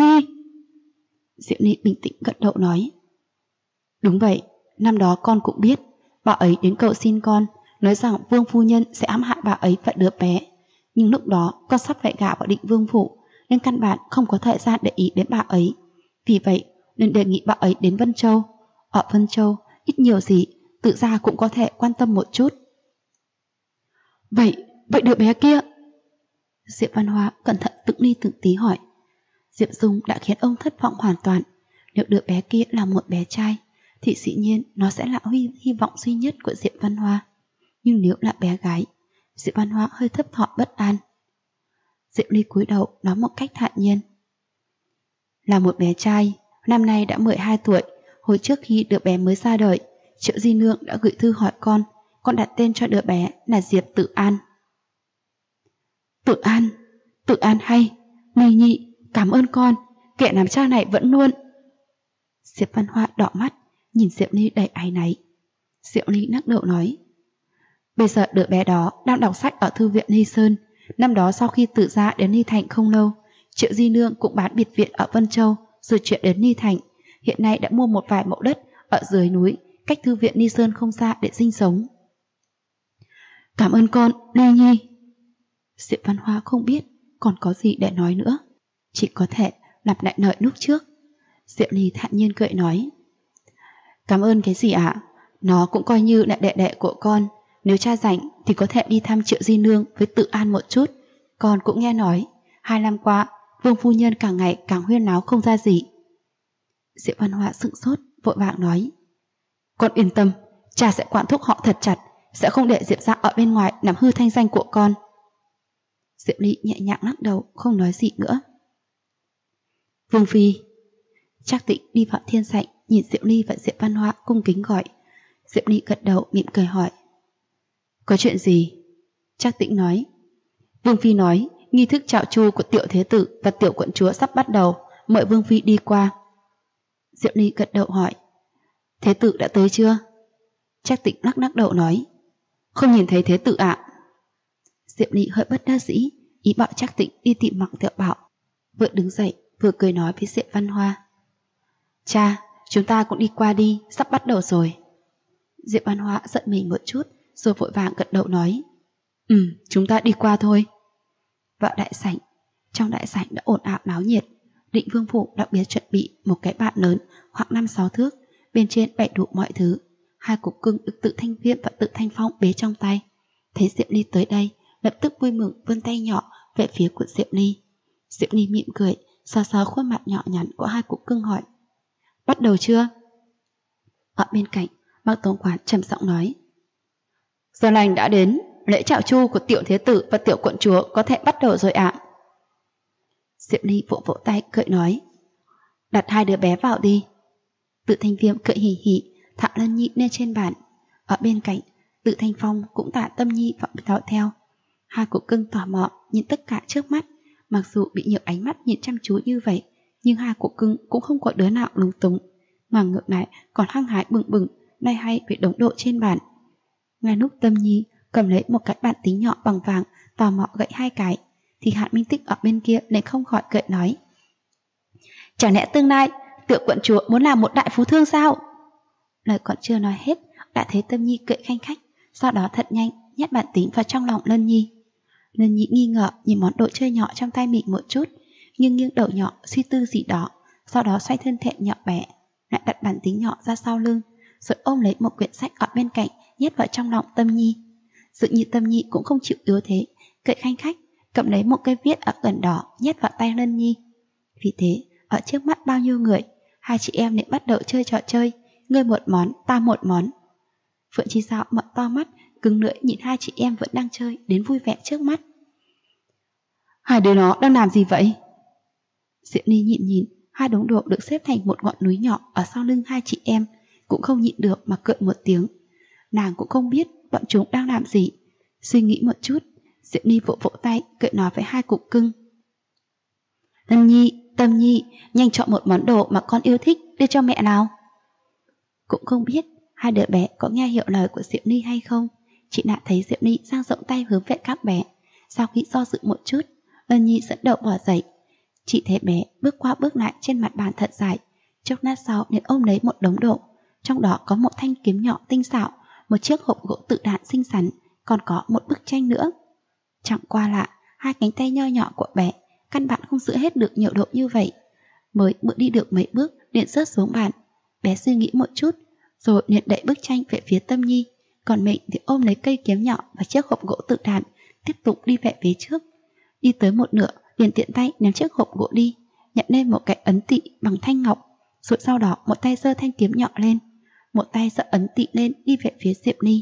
Diệp Ly bình tĩnh gật đầu nói, đúng vậy, năm đó con cũng biết. Bà ấy đến cầu xin con, nói rằng Vương phu nhân sẽ ám hại bà ấy và đứa bé. Nhưng lúc đó con sắp phải gả vào Định Vương phủ, nên căn bản không có thời gian để ý đến bà ấy. Vì vậy nên đề nghị bà ấy đến Vân Châu. Ở Vân Châu ít nhiều gì tự ra cũng có thể quan tâm một chút. Vậy đứa bé kia? Diệp Văn Hoa cẩn thận từng ly từng tí hỏi. Diệp Dung đã khiến ông thất vọng hoàn toàn. Nếu đứa bé kia là một bé trai thì dĩ nhiên nó sẽ là hy vọng duy nhất của Diệp Văn Hoa. Nhưng nếu là bé gái, Diệp Văn Hoa hơi thấp thỏm bất an. Diệp Ly cúi đầu nói một cách thản nhiên, là một bé trai, năm nay đã 12 tuổi. Hồi trước khi đứa bé mới ra đời, Triệu Di Nương đã gửi thư hỏi con đặt tên cho đứa bé là Diệp Tự An. Tự An hay, Ly Nhi, cảm ơn con, kẻ làm cha này vẫn luôn. Diệp Văn Hoa đỏ mắt, nhìn Diệp Ly đầy áy náy. Diệp Ly lắc đầu nói, bây giờ đứa bé đó đang đọc sách ở thư viện Ly Sơn. Năm đó sau khi Tự gia đến Ly Thành không lâu, Triệu Di Nương cũng bán biệt viện ở Vân Châu rồi chuyển đến Ly Thành. Hiện nay đã mua một vài mẫu đất ở dưới núi, cách thư viện Ly Sơn không xa để sinh sống. Cảm ơn con, Ly Nhi. Diệp Văn Hoa không biết còn có gì để nói nữa, chỉ có thể lặp lại lời lúc trước. Diệp Ly thản nhiên cười nói, cảm ơn cái gì ạ? Nó cũng coi như là đệ đệ của con. Nếu cha rảnh thì có thể đi thăm Triệu Di Nương với Tự An một chút. Con cũng nghe nói 2 năm qua Vương phu nhân càng ngày càng huyên náo không ra gì. Diệp Văn Hoa sững sốt, vội vàng nói, Con yên tâm, cha sẽ quản thúc họ thật chặt, sẽ không để Diệp gia ở bên ngoài làm hư thanh danh của con. Diệp Ly nhẹ nhàng lắc đầu, không nói gì nữa. Vương phi. Trác Tĩnh đi vào thiên sảnh, nhìn Diệp Ly và Diệp Văn Hoa cung kính gọi. Diệp Ly gật đầu mỉm cười hỏi. Có chuyện gì? Trác Tĩnh nói. Vương phi nói nghi thức chạo chu của tiểu thế tử và tiểu quận chúa sắp bắt đầu, mời Vương phi đi qua. Diệp Ly gật đầu hỏi. Thế tử đã tới chưa? Trác Tĩnh lắc đầu nói. Không nhìn thấy thế tử ạ. Diệp Ly hơi bất đắc dĩ, ý bảo Trác Tĩnh đi tìm Mạc Tiểu Bảo. Vừa đứng dậy vừa cười nói với Diệp Văn Hoa. Cha, chúng ta cũng đi qua đi, sắp bắt đầu rồi. Diệp Văn Hoa giận mình một chút, rồi vội vàng gật đầu nói. Chúng ta đi qua thôi. Vào đại sảnh, trong đại sảnh đã ồn ào náo nhiệt. Định Vương phủ đặc biệt chuẩn bị một cái bàn lớn khoảng 5-6 thước, bên trên bày đủ mọi thứ. 2 cục cưng được Tự Thanh Viêm và Tự Thanh Phong bế trong tay. Thấy Diệp Ly tới đây, lập tức vui mừng vươn tay nhỏ về phía của Diệp Ly. Diệp Ly mỉm cười, sờ sờ khuôn mặt nhỏ nhắn của 2 cục cưng hỏi. Bắt đầu chưa? Ở bên cạnh, Mạc Tổng quản trầm giọng nói. Giờ lành đã đến, lễ chạo chu của tiểu thế tử và tiểu quận chúa có thể bắt đầu rồi ạ. Diệp Ly vỗ vỗ tay cười nói. Đặt 2 đứa bé vào đi. Tự Thanh Viêm cười hì hì, thả Lân Nhi lên trên bàn. Ở bên cạnh, Tự Thanh Phong cũng thả Tâm Nhi vào theo. 2 cục cưng tò mò nhìn tất cả trước mắt. Mặc dù bị nhiều ánh mắt nhìn chăm chú như vậy, nhưng 2 cục cưng cũng không có đứa nào lúng túng, mà ngược lại còn hăng hái bừng bừng nay hay với đống độ trên bàn. Ngay lúc Tâm Nhi cầm lấy một cái bàn tính nhỏ bằng vàng, tò mò gậy 2 cái, thì Hạn Minh Tích ở bên kia lại không khỏi cười nói. Chẳng lẽ tương lai tiểu quận chúa muốn làm một đại phú thương sao? Lời còn chưa nói hết, đã thấy Tâm Nhi cười khanh khách, sau đó thật nhanh nhét bản tính vào trong lòng Lân Nhi. Lân Nhi nghi ngờ nhìn món đồ chơi nhỏ trong tay mình một chút, nhưng nghiêng đầu nhỏ suy tư gì đó, sau đó xoay thân thể nhỏ bé, lại đặt bản tính nhỏ ra sau lưng, rồi ôm lấy một quyển sách ở bên cạnh nhét vào trong lòng Tâm Nhi. Dường như Tâm Nhi cũng không chịu yếu thế, cười khanh khách cầm lấy một cây viết ở gần đó nhét vào tay Lân Nhi. Vì thế, ở trước mắt bao nhiêu người, 2 chị em lại bắt đầu chơi trò chơi, ngươi một món, ta một món. Phượng Chi Dạo mở to mắt, cứng lưỡi nhìn 2 chị em vẫn đang chơi đến vui vẻ trước mắt. 2 đứa nó đang làm gì vậy? Diệp Ly nhìn 2 đống đồ được xếp thành một ngọn núi nhỏ ở sau lưng 2 chị em, cũng không nhịn được mà cười một tiếng. Nàng cũng không biết bọn chúng đang làm gì. Suy nghĩ một chút, Diệp Ly vỗ vỗ tay cười nói với 2 cục cưng. Lân Nhi, Tâm Nhi, nhanh chọn một món đồ mà con yêu thích đưa cho mẹ nào. Cũng không biết 2 đứa bé có nghe hiểu lời của Diệp Ly hay không, chị đã thấy Diệp Ly dang rộng tay hướng về các bé. Sau khi do dự một chút, Lân Nhi dẫn đầu bỏ dậy. Chị thấy bé bước qua bước lại trên mặt bàn thật dài, chốc lát sau liền ôm lấy một đống đồ, trong đó có một thanh kiếm nhỏ tinh xảo, một chiếc hộp gỗ tự đạn xinh xắn, còn có một bức tranh nữa. Chẳng qua lạ, 2 cánh tay nho nhỏ của bé căn bản không giữ hết được nhiều đồ như vậy. Mới đi được mấy bước liền rớt xuống bàn. Bé suy nghĩ một chút, rồi liền đẩy bức tranh về phía Tâm Nhi, còn mình thì ôm lấy cây kiếm nhỏ và chiếc hộp gỗ tự đạn, tiếp tục đi về phía trước. Đi tới một nửa, liền tiện tay ném chiếc hộp gỗ đi, nhận lên một cái ấn tị bằng thanh ngọc, rồi sau đó một tay giơ thanh kiếm nhỏ lên, một tay giơ ấn tị lên đi về phía Diệp Ly.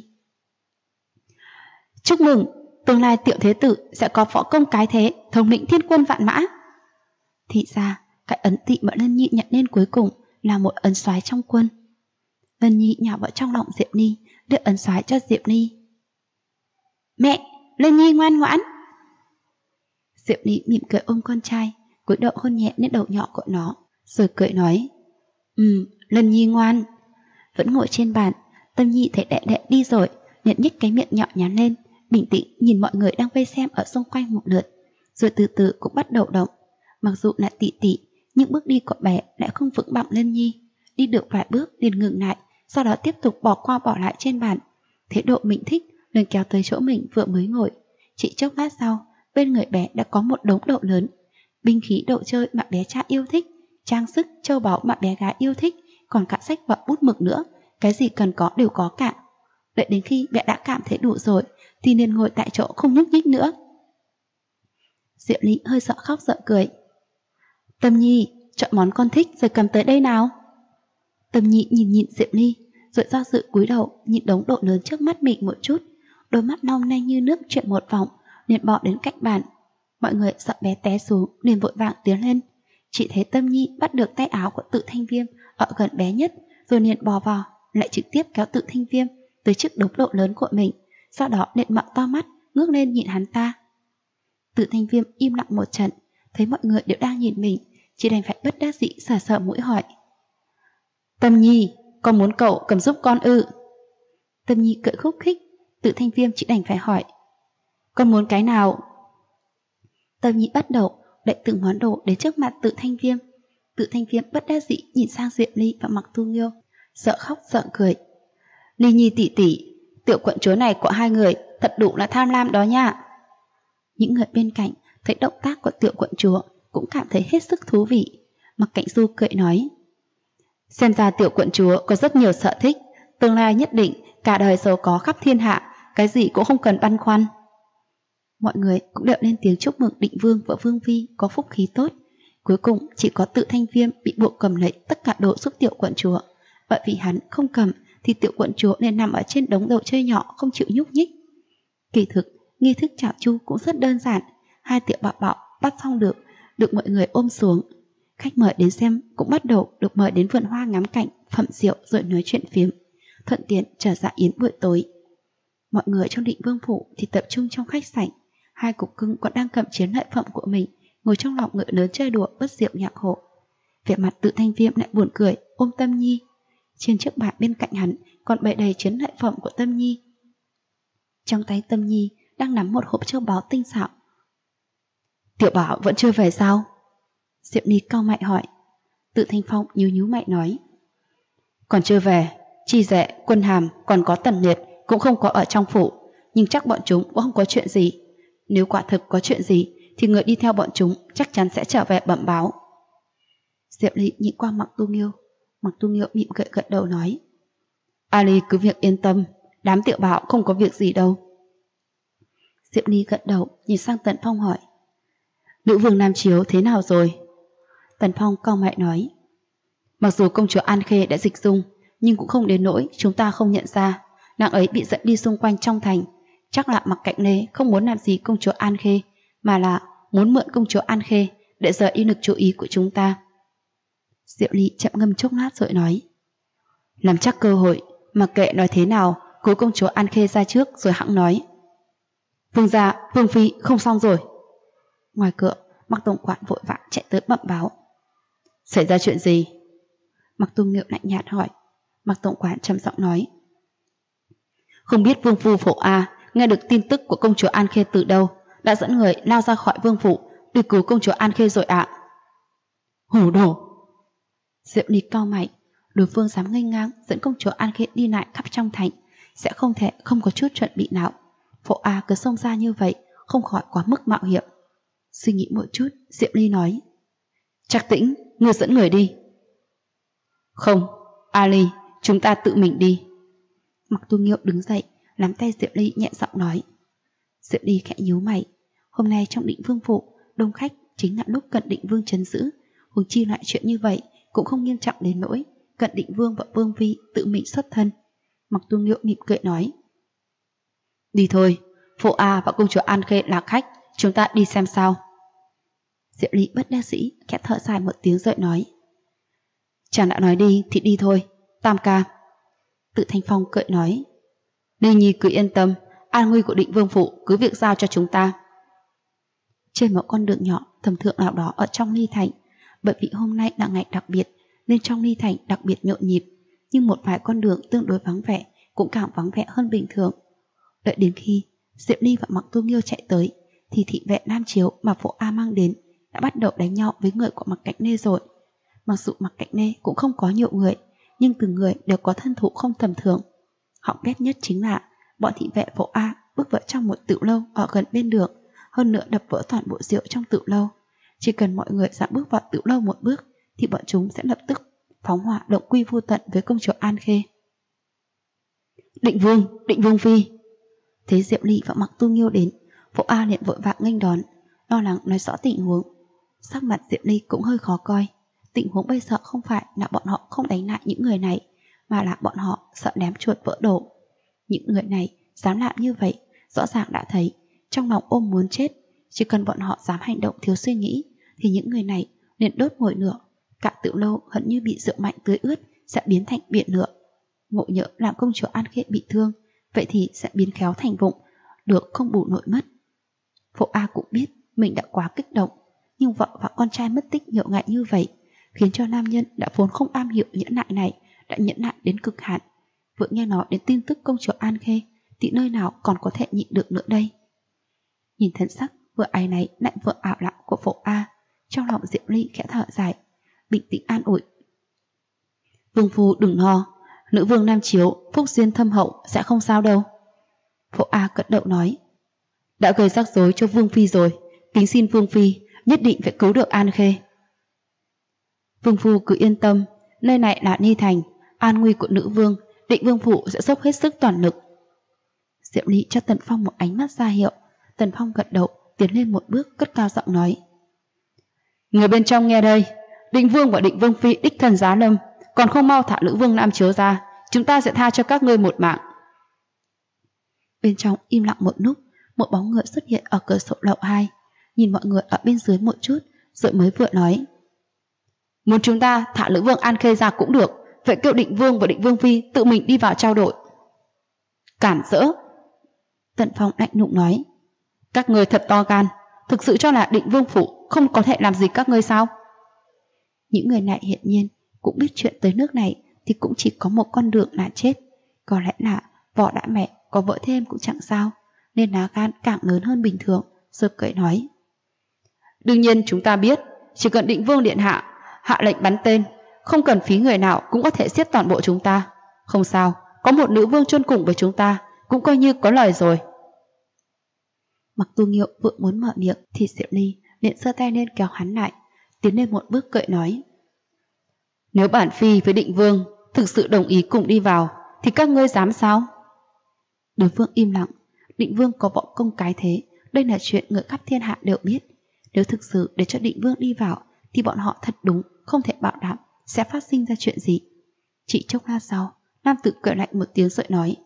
Chúc mừng, tương lai tiểu thế tử sẽ có võ công cái thế, thống lĩnh thiên quân vạn mã. Thì ra, cái ấn tị mà Lân Nhi nhận lên cuối cùng là một ấn soái trong quân. Lân Nhi nhào vào trong lòng Diệp Ly, đưa ấn soái cho Diệp Ly. Mẹ, Lân Nhi ngoan ngoãn. Diệp Ly mỉm cười ôm con trai, cúi đầu hôn nhẹ lên đầu nhỏ của nó, rồi cười nói. Lân Nhi ngoan. Vẫn ngồi trên bàn, Tâm Nhi thấy đệ đệ đi rồi, liền nhếch cái miệng nhỏ nhắn lên, bình tĩnh nhìn mọi người đang vây xem ở xung quanh một lượt, rồi từ từ cũng bắt đầu động. Mặc dù là tỉ tỉ, nhưng bước đi của bé lại không vững bằng Lân Nhi. Đi được vài bước liền ngừng lại, sau đó tiếp tục bỏ qua bỏ lại trên bàn. Thế độ mình thích, liền kéo tới chỗ mình vừa mới ngồi. Chỉ chốc lát sau, bên người bé đã có một đống đồ lớn, binh khí đồ chơi mà bé trai yêu thích, trang sức châu báu mà bé gái yêu thích, còn cả sách và bút mực nữa, cái gì cần có đều có cả. Đợi đến khi bé đã cảm thấy đủ rồi, thì liền ngồi tại chỗ không nhúc nhích nữa. Diệp Ly hơi sợ khóc sợ cười. Tâm Nhi, chọn món con thích rồi cầm tới đây nào. Tâm Nhi nhìn Diệp Ly, rồi do dự cúi đầu nhìn đống đồ lớn trước mắt mình một chút, đôi mắt long lanh như nước chuyển một vòng, liền bỏ đến cạnh bàn. Mọi người sợ bé té xuống liền vội vàng tiến lên. Chỉ thấy Tâm Nhi bắt được tay áo của Tự Thanh Viêm ở gần bé nhất, rồi liền bò vào, lại trực tiếp kéo Tự Thanh Viêm tới trước đống đồ lớn của mình, sau đó liền mở to mắt ngước lên nhìn hắn ta. Tự Thanh Viêm im lặng một trận, thấy mọi người đều đang nhìn mình, chỉ đành phải bất đắc dĩ sờ sờ mũi hỏi: Tâm Nhi, con muốn cậu cầm giúp con ư? Tâm Nhi cười khúc khích. Tự Thanh Viêm chỉ đành phải hỏi: Con muốn cái nào? Tâm Nhi bắt đầu đậy từng món đồ đến trước mặt Tự Thanh Viêm. Tự Thanh Viêm bất đắc dĩ nhìn sang Diệp Ly và Mặc Tu Nghiêu, sợ khóc sợ cười. Ly Nhi tỷ tỷ, tiểu quận chúa này của hai người thật đủ là tham lam đó nha. Những người bên cạnh thấy động tác của tiểu quận chúa cũng cảm thấy hết sức thú vị. Mặc Cảnh Du cười nói: Xem ra tiểu quận chúa có rất nhiều sở thích, tương lai nhất định cả đời giàu có khắp thiên hạ, cái gì cũng không cần băn khoăn. Mọi người cũng đều lên tiếng chúc mừng Định Vương và Vương Phi có phúc khí tốt. Cuối cùng chỉ có Tự Thanh Viêm bị buộc cầm lấy tất cả đồ giúp tiểu quận chúa, bởi vì hắn không cầm thì tiểu quận chúa nên nằm ở trên đống đồ chơi nhỏ không chịu nhúc nhích. Kỳ thực nghi thức chào chu cũng rất đơn giản, hai tiểu bảo bảo bắt xong được mọi người ôm xuống. Khách mời đến xem cũng bắt đầu được mời đến vườn hoa ngắm cảnh, phẩm rượu rồi nói chuyện phiếm, thuận tiện trở dạ yến buổi tối. Mọi người trong Định Vương phủ thì tập trung trong khách sảnh, hai cục cưng còn đang cầm chiến lợi phẩm của mình, ngồi trong lòng ngựa lớn chơi đùa bất diệu nhạc hộ. Vẻ mặt Tự Thanh Viêm lại buồn cười ôm Tâm Nhi. Trên chiếc bàn bên cạnh hắn còn bày đầy chiến lợi phẩm của Tâm Nhi. Trong tay Tâm Nhi đang nắm một hộp châu báu tinh xảo. Tiểu Bảo vẫn chưa về sao? Diệp Ly cau mày hỏi. Tự Thanh Phong nhíu mày nói: Còn chưa về, Chi Dệ, Quân Hàm còn có Tần Liệt cũng không có ở trong phủ, nhưng chắc bọn chúng cũng không có chuyện gì. Nếu quả thực có chuyện gì thì người đi theo bọn chúng chắc chắn sẽ trở về bẩm báo. Diệp Ly nhìn qua Mặc Tu Nghiêu. Mặc Tu Nghiêu mỉm cười gật đầu nói: Ali cứ việc yên tâm, đám tiểu bảo không có việc gì đâu. Diệp Ly gật đầu nhìn sang Tần Phong hỏi: Nữ vương Nam Chiếu thế nào rồi? Tần Phong cau mày nói: Mặc dù công chúa An Khê đã dịch dung, nhưng cũng không đến nỗi chúng ta không nhận ra. Nàng ấy bị dẫn đi xung quanh trong thành, chắc là Mặc Cạnh Lê không muốn làm gì công chúa An Khê, mà là muốn mượn công chúa An Khê để rời đi lực chú ý của chúng ta. Diệu Ly chậm ngâm chốc lát rồi nói: Làm chắc cơ hội, mặc kệ nói thế nào, cố công chúa An Khê ra trước rồi hẵng nói. Vương gia, Vương Phi không xong rồi. Ngoài cửa, Mặc tổng quản vội vã chạy tới bẩm báo. Xảy ra chuyện gì? Mặc Tu Nghiêu lạnh nhạt hỏi. Mặc tổng quản trầm giọng nói: Không biết Vương phu Phổ A nghe được tin tức của công chúa An Khê từ đâu, đã dẫn người lao ra khỏi vương phủ đi cứu công chúa An Khê rồi ạ. Hổ đồ! Diệu Ly cau mày, đối phương dám nghênh ngang dẫn công chúa An Khê đi lại khắp trong thành, sẽ không thể không có chút chuẩn bị nào. Phổ A cứ xông ra như vậy, không khỏi quá mức mạo hiểm. Suy nghĩ một chút, Diệu Ly nói: Trác Tĩnh, ngươi dẫn người đi. Không, Ali, chúng ta tự mình đi. Mặc Tu Nghiêu đứng dậy, nắm tay Diệu Ly nhẹ giọng nói. Diệu Ly khẽ nhíu mày. Hôm nay trong Định Vương phủ, đông khách chính là lúc Cận Định Vương trấn giữ. Huống chi lại chuyện như vậy cũng không nghiêm trọng đến nỗi Cận Định Vương và Vương Phi tự mình xuất thân. Mặc Tu Nghiêu mỉm cười nói: Đi thôi, Phổ A và công chúa An Khê là khách, chúng ta đi xem sao. Diệu Ly bất đắc dĩ khẽ thở dài một tiếng rồi nói: Chàng đã nói đi thì đi thôi, Tam ca. Tự Thanh Phong cười nói: Ly Nhi cứ yên tâm, an nguy của Định Vương phủ cứ việc giao cho chúng ta. Trên một con đường nhỏ tầm thượng nào đó ở trong Ly Thành, bởi vì hôm nay là ngày đặc biệt nên trong Ly Thành đặc biệt nhộn nhịp, nhưng một vài con đường tương đối vắng vẻ cũng càng vắng vẻ hơn bình thường. Đợi đến khi Diệp Ly và Mặc Tu Nghiêu chạy tới thì thị vệ Nam Chiếu mà Phổ A mang đến đã bắt đầu đánh nhau với người của Mặc Cạnh Nê rồi. Mặc dù Mặc Cạnh Nê cũng không có nhiều người, nhưng từng người đều có thân thủ không tầm thường. Hỏng bét nhất chính là bọn thị vệ Phổ A bước vào trong một tựu lâu ở gần bên đường, hơn nữa đập vỡ toàn bộ rượu trong tựu lâu. Chỉ cần mọi người dám bước vào tựu lâu một bước thì bọn chúng sẽ lập tức phóng hỏa động quy vô tận với công chúa An Khê. Định Vương Phi. Thấy Diệu Ly và Mặc Tu Nghiêu đến, Phổ A liền vội vàng nghênh đón, lo lắng nói rõ tình huống. Sắc mặt Diệu Ly cũng hơi khó coi. Tình huống bây giờ không phải là bọn họ không đánh lại những người này, mà là bọn họ sợ ném chuột vỡ đồ. Những người này dám làm như vậy, rõ ràng đã thấy trong lòng ôm muốn chết. Chỉ cần bọn họ dám hành động thiếu suy nghĩ thì những người này liền đốt ngồi lửa. Cả Tiểu Lâu hận như bị rượu mạnh tưới ướt sẽ biến thành biển lửa. Ngộ nhỡ làm công chúa An Khê bị thương, vậy thì sẽ biến khéo thành vụng, được không bù nổi mất. Phổ A cũng biết mình đã quá kích động, nhưng vợ và con trai mất tích nhiều ngày như vậy khiến cho nam nhân đã vốn không am hiểu nhẫn nại này đã nhẫn nại đến cực hạn. Vừa nghe nói đến tin tức công chúa An Khê thì nơi nào còn có thể nhịn được nữa đây. Nhìn thân sắc vừa áy náy lại vừa ảo lặng của Phổ A, trong lòng Diệu Ly khẽ thở dài, bình tĩnh an ủi. Vương phu đừng lo, nữ vương Nam Chiếu phúc duyên thâm hậu sẽ không sao đâu. Phổ A cất đầu nói. Đã gây rắc rối cho Vương phi rồi, kính xin Vương phi nhất định phải cứu được An Khê. Vương phu cứ yên tâm, nơi này là Ni Thành, an nguy của nữ vương, định vương phủ sẽ dốc hết sức toàn lực. Diệu Ly cho Tần Phong một ánh mắt ra hiệu. Tần Phong gật đầu, tiến lên một bước, cất cao giọng nói. Người bên trong nghe đây, định vương và định vương phi đích thân giá lâm, còn không mau thả nữ vương Nam Chiếu ra, chúng ta sẽ tha cho các ngươi một mạng. Bên trong im lặng một lúc, một bóng người xuất hiện ở cửa sổ lầu 2, nhìn mọi người ở bên dưới một chút, rồi mới vừa nói. Muốn chúng ta thả nữ vương An Khê ra cũng được, vậy kêu định vương và định vương phi tự mình đi vào trao đổi. Cản rỡ! Tần Phong lạnh lùng nói. Các ngươi thật to gan, thực sự cho là định vương phủ không có thể làm gì các ngươi sao? Những người này hiển nhiên cũng biết chuyện tới nước này thì cũng chỉ có một con đường là chết. Có lẽ là vỏ đã mẹ, có vợ thêm cũng chẳng sao, nên lá gan càng lớn hơn bình thường, rồi cười nói. Đương nhiên chúng ta biết, chỉ cần định vương điện hạ hạ lệnh bắn tên, không cần phí người nào cũng có thể giết toàn bộ chúng ta. Không sao, có một nữ vương chôn cùng với chúng ta cũng coi như có lời rồi. Mặc Tu Nghiêu vừa muốn mở miệng thì Diệu Ly liền giơ tay lên kéo hắn lại, tiến lên một bước cười nói. Nếu bản phi với định vương thực sự đồng ý cùng đi vào thì các ngươi dám sao? Đối phương im lặng. Định vương có võ công cái thế, đây là chuyện người khắp thiên hạ đều biết. Nếu thực sự để cho định vương đi vào thì bọn họ thật đúng không thể bảo đảm sẽ phát sinh ra chuyện gì. Chỉ chốc lát sau, nam tử cười lạnh một tiếng rồi nói.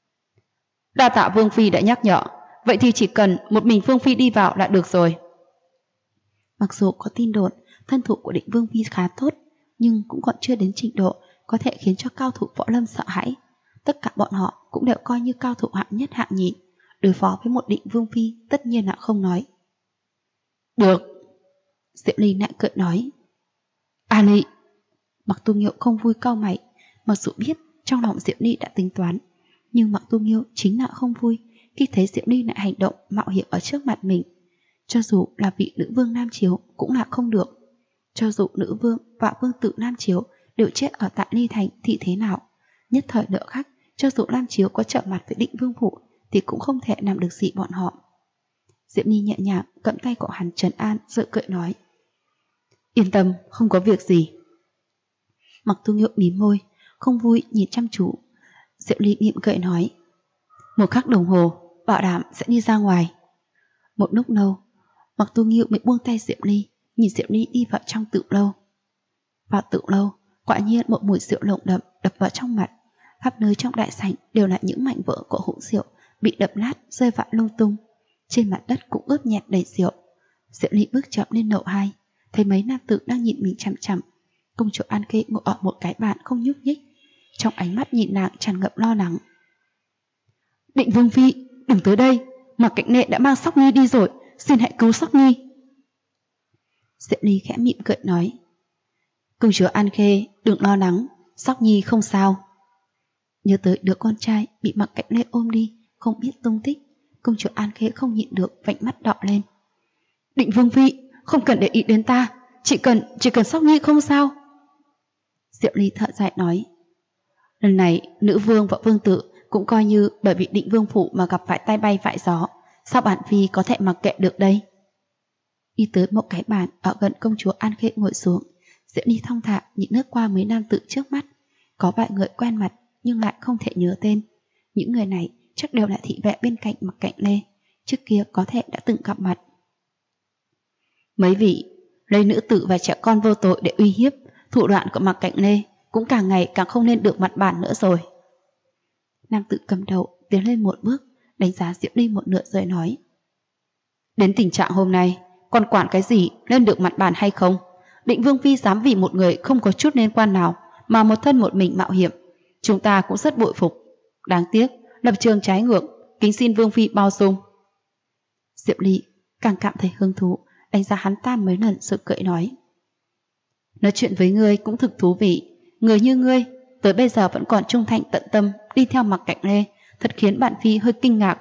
Đa tạ vương phi đã nhắc nhở, vậy thì chỉ cần một mình vương phi đi vào là được rồi. Mặc dù có tin đồn thân thủ của định vương phi khá tốt, nhưng cũng còn chưa đến trình độ có thể khiến cho cao thủ võ lâm sợ hãi. Tất cả bọn họ cũng đều coi như cao thủ hạng nhất hạng nhì, đối phó với một định vương phi tất nhiên là không nói. Được. Diệu Ly lại cười nói. A Ly. Mặc Tu Nghiêu không vui cau mày, mặc dù biết trong lòng Diệu Ly đã tính toán, nhưng Mặc Tu Nghiêu chính là không vui khi thấy Diệu Ly lại hành động mạo hiểm ở trước mặt mình. Cho dù là vị nữ vương Nam Chiếu cũng là không được. Cho dù nữ vương và vương tử Nam Chiếu đều chết ở tại Ly Thành thì thế nào, nhất thời nợ khắc, cho dù Nam Chiếu có trở mặt với định vương phủ thì cũng không thể làm được gì bọn họ. Diệu Ly nhẹ nhàng cầm tay của hắn trấn an rồi cười nói. Yên tâm, không có việc gì. Mặc Tu Nghiêu mím môi, không vui nhìn chăm chú. Diệu Ly mỉm cười nói. Một khắc đồng hồ, bảo đảm sẽ đi ra ngoài. Một lúc lâu, Mặc Tu Nghiêu mới buông tay Diệu Ly, nhìn Diệu Ly đi vào trong Tự Lâu. Vào Tự Lâu, quả nhiên một mùi rượu nồng đậm đập vào trong mặt. Khắp nơi trong đại sảnh đều là những mảnh vỡ của hũ rượu bị đập nát rơi vãi lung tung. Trên mặt đất cũng ướt nhẹp đầy rượu. Diệu Ly bước chậm lên lầu 2, thấy mấy nam tử đang nhìn mình chằm chằm. Công chúa An Khê ngồi ở một cái bàn không nhúc nhích, trong ánh mắt nhìn nàng tràn ngập lo lắng. Định vương phi, đừng tới đây, mà Cạnh Nệ đã mang Sóc Nhi đi rồi, xin hãy cứu Sóc Nhi. Diệu Ly khẽ mỉm cười nói. Công chúa An Khê, đừng lo lắng, Sóc Nhi không sao. Nhớ tới đứa con trai bị Mặc Cạnh Nệ ôm đi, không biết tung tích, công chúa An Khê không nhịn được vành mắt đỏ lên. Định vương phi, không cần để ý đến ta, chỉ cần Sóc Nhi không sao. Diệu Ly thở dài nói. Lần này nữ vương và vương tử cũng coi như bởi vì định vương phủ mà gặp phải tai bay vạ gió, sao bản phi có thể mặc kệ được đây? Đi tới một cái bàn ở gần công chúa An Khê ngồi xuống, Diệu Ly thong thả nhìn lướt qua mấy nam tử trước mắt, có vài người quen mặt nhưng lại không thể nhớ tên. Những người này chắc đều là thị vệ bên cạnh Mặc Cạnh Lê, trước kia có thể đã từng gặp mặt. Mấy vị lấy nữ tử và trẻ con vô tội để uy hiếp, thủ đoạn của Mặc Cạnh Lê cũng càng ngày càng không nên được mặt bàn nữa rồi. Nam Tự cầm đầu tiến lên một bước, đánh giá Diệp Ly một nửa rồi nói: Đến tình trạng hôm nay, còn quản cái gì lên được mặt bàn hay không? Định Vương Phi dám vì một người không có chút liên quan nào mà một thân một mình mạo hiểm, chúng ta cũng rất bội phục. Đáng tiếc, lập trường trái ngược, kính xin Vương Phi bao dung. Diệp Ly càng cảm thấy hứng thú, đánh giá hắn ta mấy lần rồi cười nói: Nói chuyện với ngươi cũng thực thú vị. Người như ngươi, tới bây giờ vẫn còn trung thành tận tâm đi theo Mặc Cạnh Lê, thật khiến bạn Phi hơi kinh ngạc.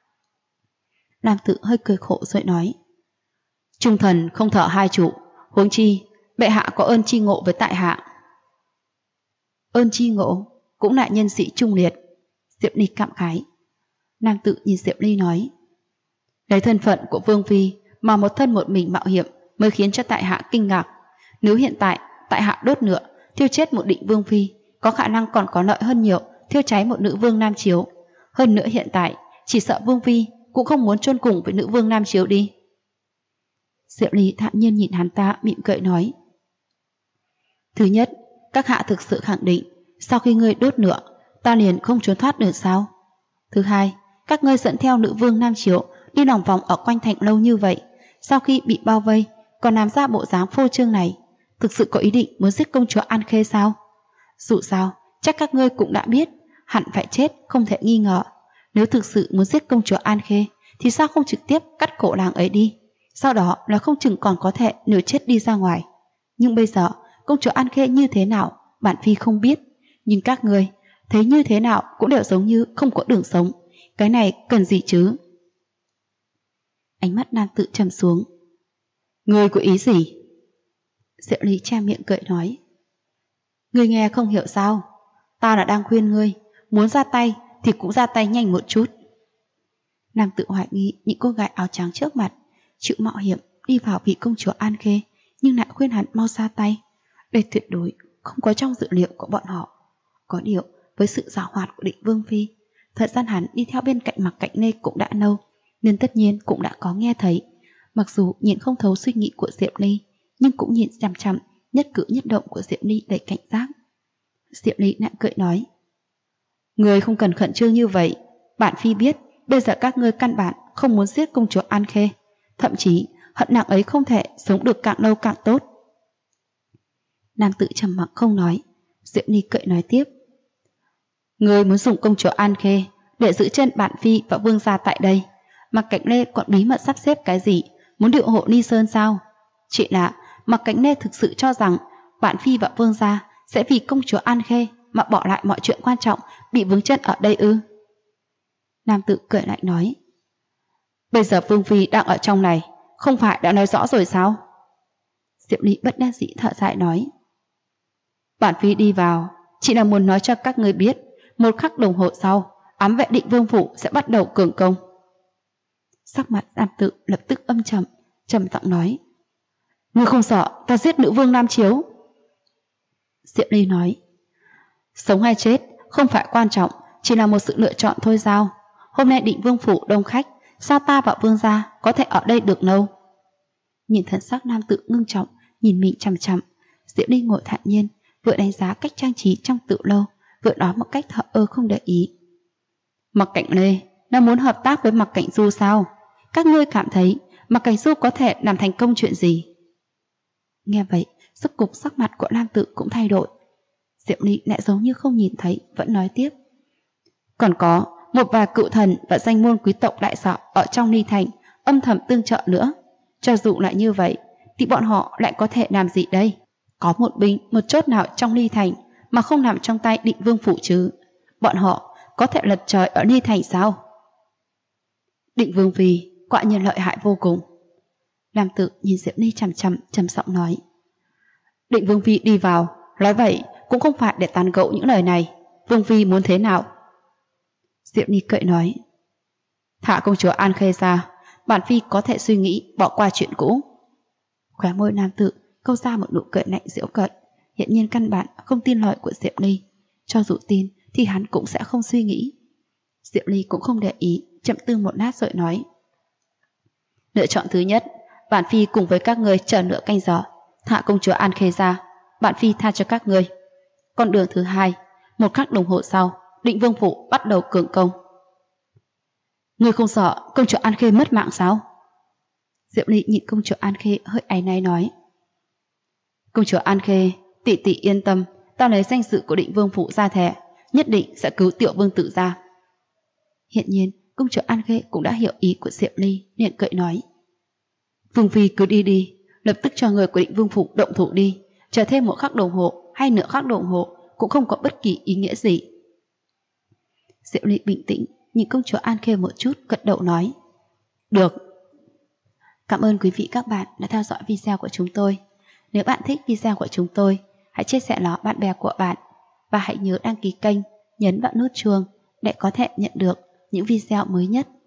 Nam Tự hơi cười khổ rồi nói: Trung thần không thở hai trụ, huống chi bệ hạ có ơn chi ngộ với tại hạ. Ơn chi ngộ cũng là nhân sĩ trung liệt. Diệp Ly cảm khái. Nam Tự nhìn Diệp Ly nói: Lấy thân phận của Vương Phi mà một thân một mình mạo hiểm mới khiến cho tại hạ kinh ngạc. Nếu hiện tại tại hạ đốt ngựa thiêu chết một Định Vương Phi, có khả năng còn có lợi hơn nhiều thiêu cháy một nữ vương Nam Chiếu. Hơn nữa hiện tại chỉ sợ Vương Phi cũng không muốn chôn cùng với nữ vương Nam Chiếu đi. Diệp Ly thản nhiên nhìn hắn ta, mỉm cười nói: Thứ nhất, các hạ thực sự khẳng định sau khi ngươi đốt ngựa ta liền không trốn thoát được sao? Thứ hai, các ngươi dẫn theo nữ vương Nam Chiếu đi lòng vòng ở quanh thành lâu như vậy, sau khi bị bao vây còn làm ra bộ dáng phô trương này, thực sự có ý định muốn giết công chúa An Khê sao? Dù sao chắc các ngươi cũng đã biết hẳn phải chết không thể nghi ngờ. Nếu thực sự muốn giết công chúa An Khê thì sao không trực tiếp cắt cổ nàng ấy đi, sau đó là không chừng còn có thể nửa chết đi ra ngoài. Nhưng bây giờ công chúa An Khê như thế nào bản Phi không biết, nhưng các ngươi thấy như thế nào cũng đều giống như không có đường sống. Cái này cần gì chứ? Ánh mắt Nam Tự trầm xuống. Ngươi có ý gì? Diệu Ly che miệng cười nói: Ngươi nghe không hiểu sao? Ta là đang khuyên ngươi, muốn ra tay thì cũng ra tay nhanh một chút. Nam Tự hoài nghi những cô gái áo trắng trước mặt, chịu mạo hiểm đi vào vị công chúa An Khê nhưng lại khuyên hắn mau ra tay. Đây tuyệt đối không có trong dự liệu của bọn họ. Có điều với sự giàu hoạt của Định Vương Phi, thời gian hắn đi theo bên cạnh Mặc Cạnh Lê cũng đã lâu, nên tất nhiên cũng đã có nghe thấy. Mặc dù nhìn không thấu suy nghĩ của Diệp Ly, nhưng cũng nhìn chằm chằm nhất cử nhất động của Diệp Ly đầy cảnh giác. Diệp Ly lại cười nói: Ngươi không cần khẩn trương như vậy. Bản Phi biết bây giờ các ngươi căn bản không muốn giết công chúa An Khê, thậm chí hận nàng ấy không thể sống được càng lâu càng tốt. Nam Tự trầm mặc không nói. Diệp Ly cười nói tiếp: Ngươi muốn dùng công chúa An Khê để giữ chân bản Phi và vương gia tại đây. Mặc Cạnh Lê còn bí mật sắp xếp cái gì muốn điệu hộ Ly Sơn sao? Chỉ là Mặc Cạnh Lê thực sự cho rằng bản Phi và vương gia sẽ vì công chúa An Khê mà bỏ lại mọi chuyện quan trọng bị vướng chân ở đây ư? Nam Tự cười lại nói: Bây giờ Vương Phi đang ở trong này, không phải đã nói rõ rồi sao? Diệp Ly bất đắc dĩ thở dài nói: Bản Phi đi vào chỉ là muốn nói cho các ngươi biết, một khắc đồng hồ sau ám vệ Định Vương phủ sẽ bắt đầu cường công. Sắc mặt Nam Tự lập tức âm trầm, trầm giọng nói: Ngươi không sợ ta giết nữ vương Nam Chiếu? Diệp Ly nói: Sống hay chết không phải quan trọng, chỉ là một sự lựa chọn thôi sao? Hôm nay Định Vương phủ đông khách, sao ta và vương gia có thể ở đây được đâu? Nhìn thần sắc Nam Tự ngưng trọng, nhìn mình chằm chằm, Diệp Ly ngồi thản nhiên, vừa đánh giá cách trang trí trong Tự lâu, vừa nói một cách thờ ơ không để ý: Mặc Cạnh Lê đã muốn hợp tác với Mặc Cạnh Du sao? Các ngươi cảm thấy Mặc Cạnh Du có thể làm thành công chuyện gì? Nghe vậy, rốt cục sắc mặt của Nam Tự cũng thay đổi. Diệp Ly lại giống như không nhìn thấy, vẫn nói tiếp: Còn có một vài cựu thần và danh môn quý tộc đại sở ở trong Ly Thành âm thầm tương trợ nữa. Cho dù lại như vậy thì bọn họ lại có thể làm gì đây? Có một binh một chốt nào trong Ly Thành mà không nằm trong tay Định Vương phủ chứ? Bọn họ có thể lật trời ở Ly Thành sao? Định Vương Phi quả nhiên lợi hại vô cùng. Nam Tự nhìn Diệp Ly chằm chằm, trầm giọng nói: Định Vương Phi đi vào, nói vậy cũng không phải để tán gẫu những lời này. Vương Phi muốn thế nào? Diệp Ly cười nói: Thả công chúa An Khê ra, bản Phi có thể suy nghĩ bỏ qua chuyện cũ. Khóe môi Nam Tự câu ra một nụ cười lạnh giễu cợt, hiện nhiên căn bản không tin lời của Diệp Ly. Cho dù tin thì hắn cũng sẽ không suy nghĩ. Diệp Ly cũng không để ý, chậm tư một lát rồi nói: Lựa chọn thứ nhất, bản Phi cùng với các ngươi chờ nửa canh giờ, thả công chúa An Khê ra, bản Phi tha cho các ngươi. Con đường thứ hai, một khắc đồng hồ sau, Định Vương phủ bắt đầu cường công. Ngươi không sợ công chúa An Khê mất mạng sao? Diệu Ly nhìn công chúa An Khê hơi áy náy nói. Công chúa An Khê, tỷ tỷ yên tâm, ta lấy danh dự của Định Vương phủ ra thề, nhất định sẽ cứu tiểu vương tử ra. Hiện nhiên, công chúa An Khê cũng đã hiểu ý của Diệu Ly, liền cười nói. Vương phi cứ đi đi, lập tức cho người của Định Vương phủ động thủ đi, chờ thêm một khắc đồng hồ hay nửa khắc đồng hồ cũng không có bất kỳ ý nghĩa gì. Diệu Ly bình tĩnh nhìn công chúa An Khê một chút, gật đầu nói. Được. Cảm ơn quý vị các bạn đã theo dõi video của chúng tôi. Nếu bạn thích video của chúng tôi, hãy chia sẻ nó bạn bè của bạn và hãy nhớ đăng ký kênh, nhấn vào nút chuông để có thể nhận được những video mới nhất.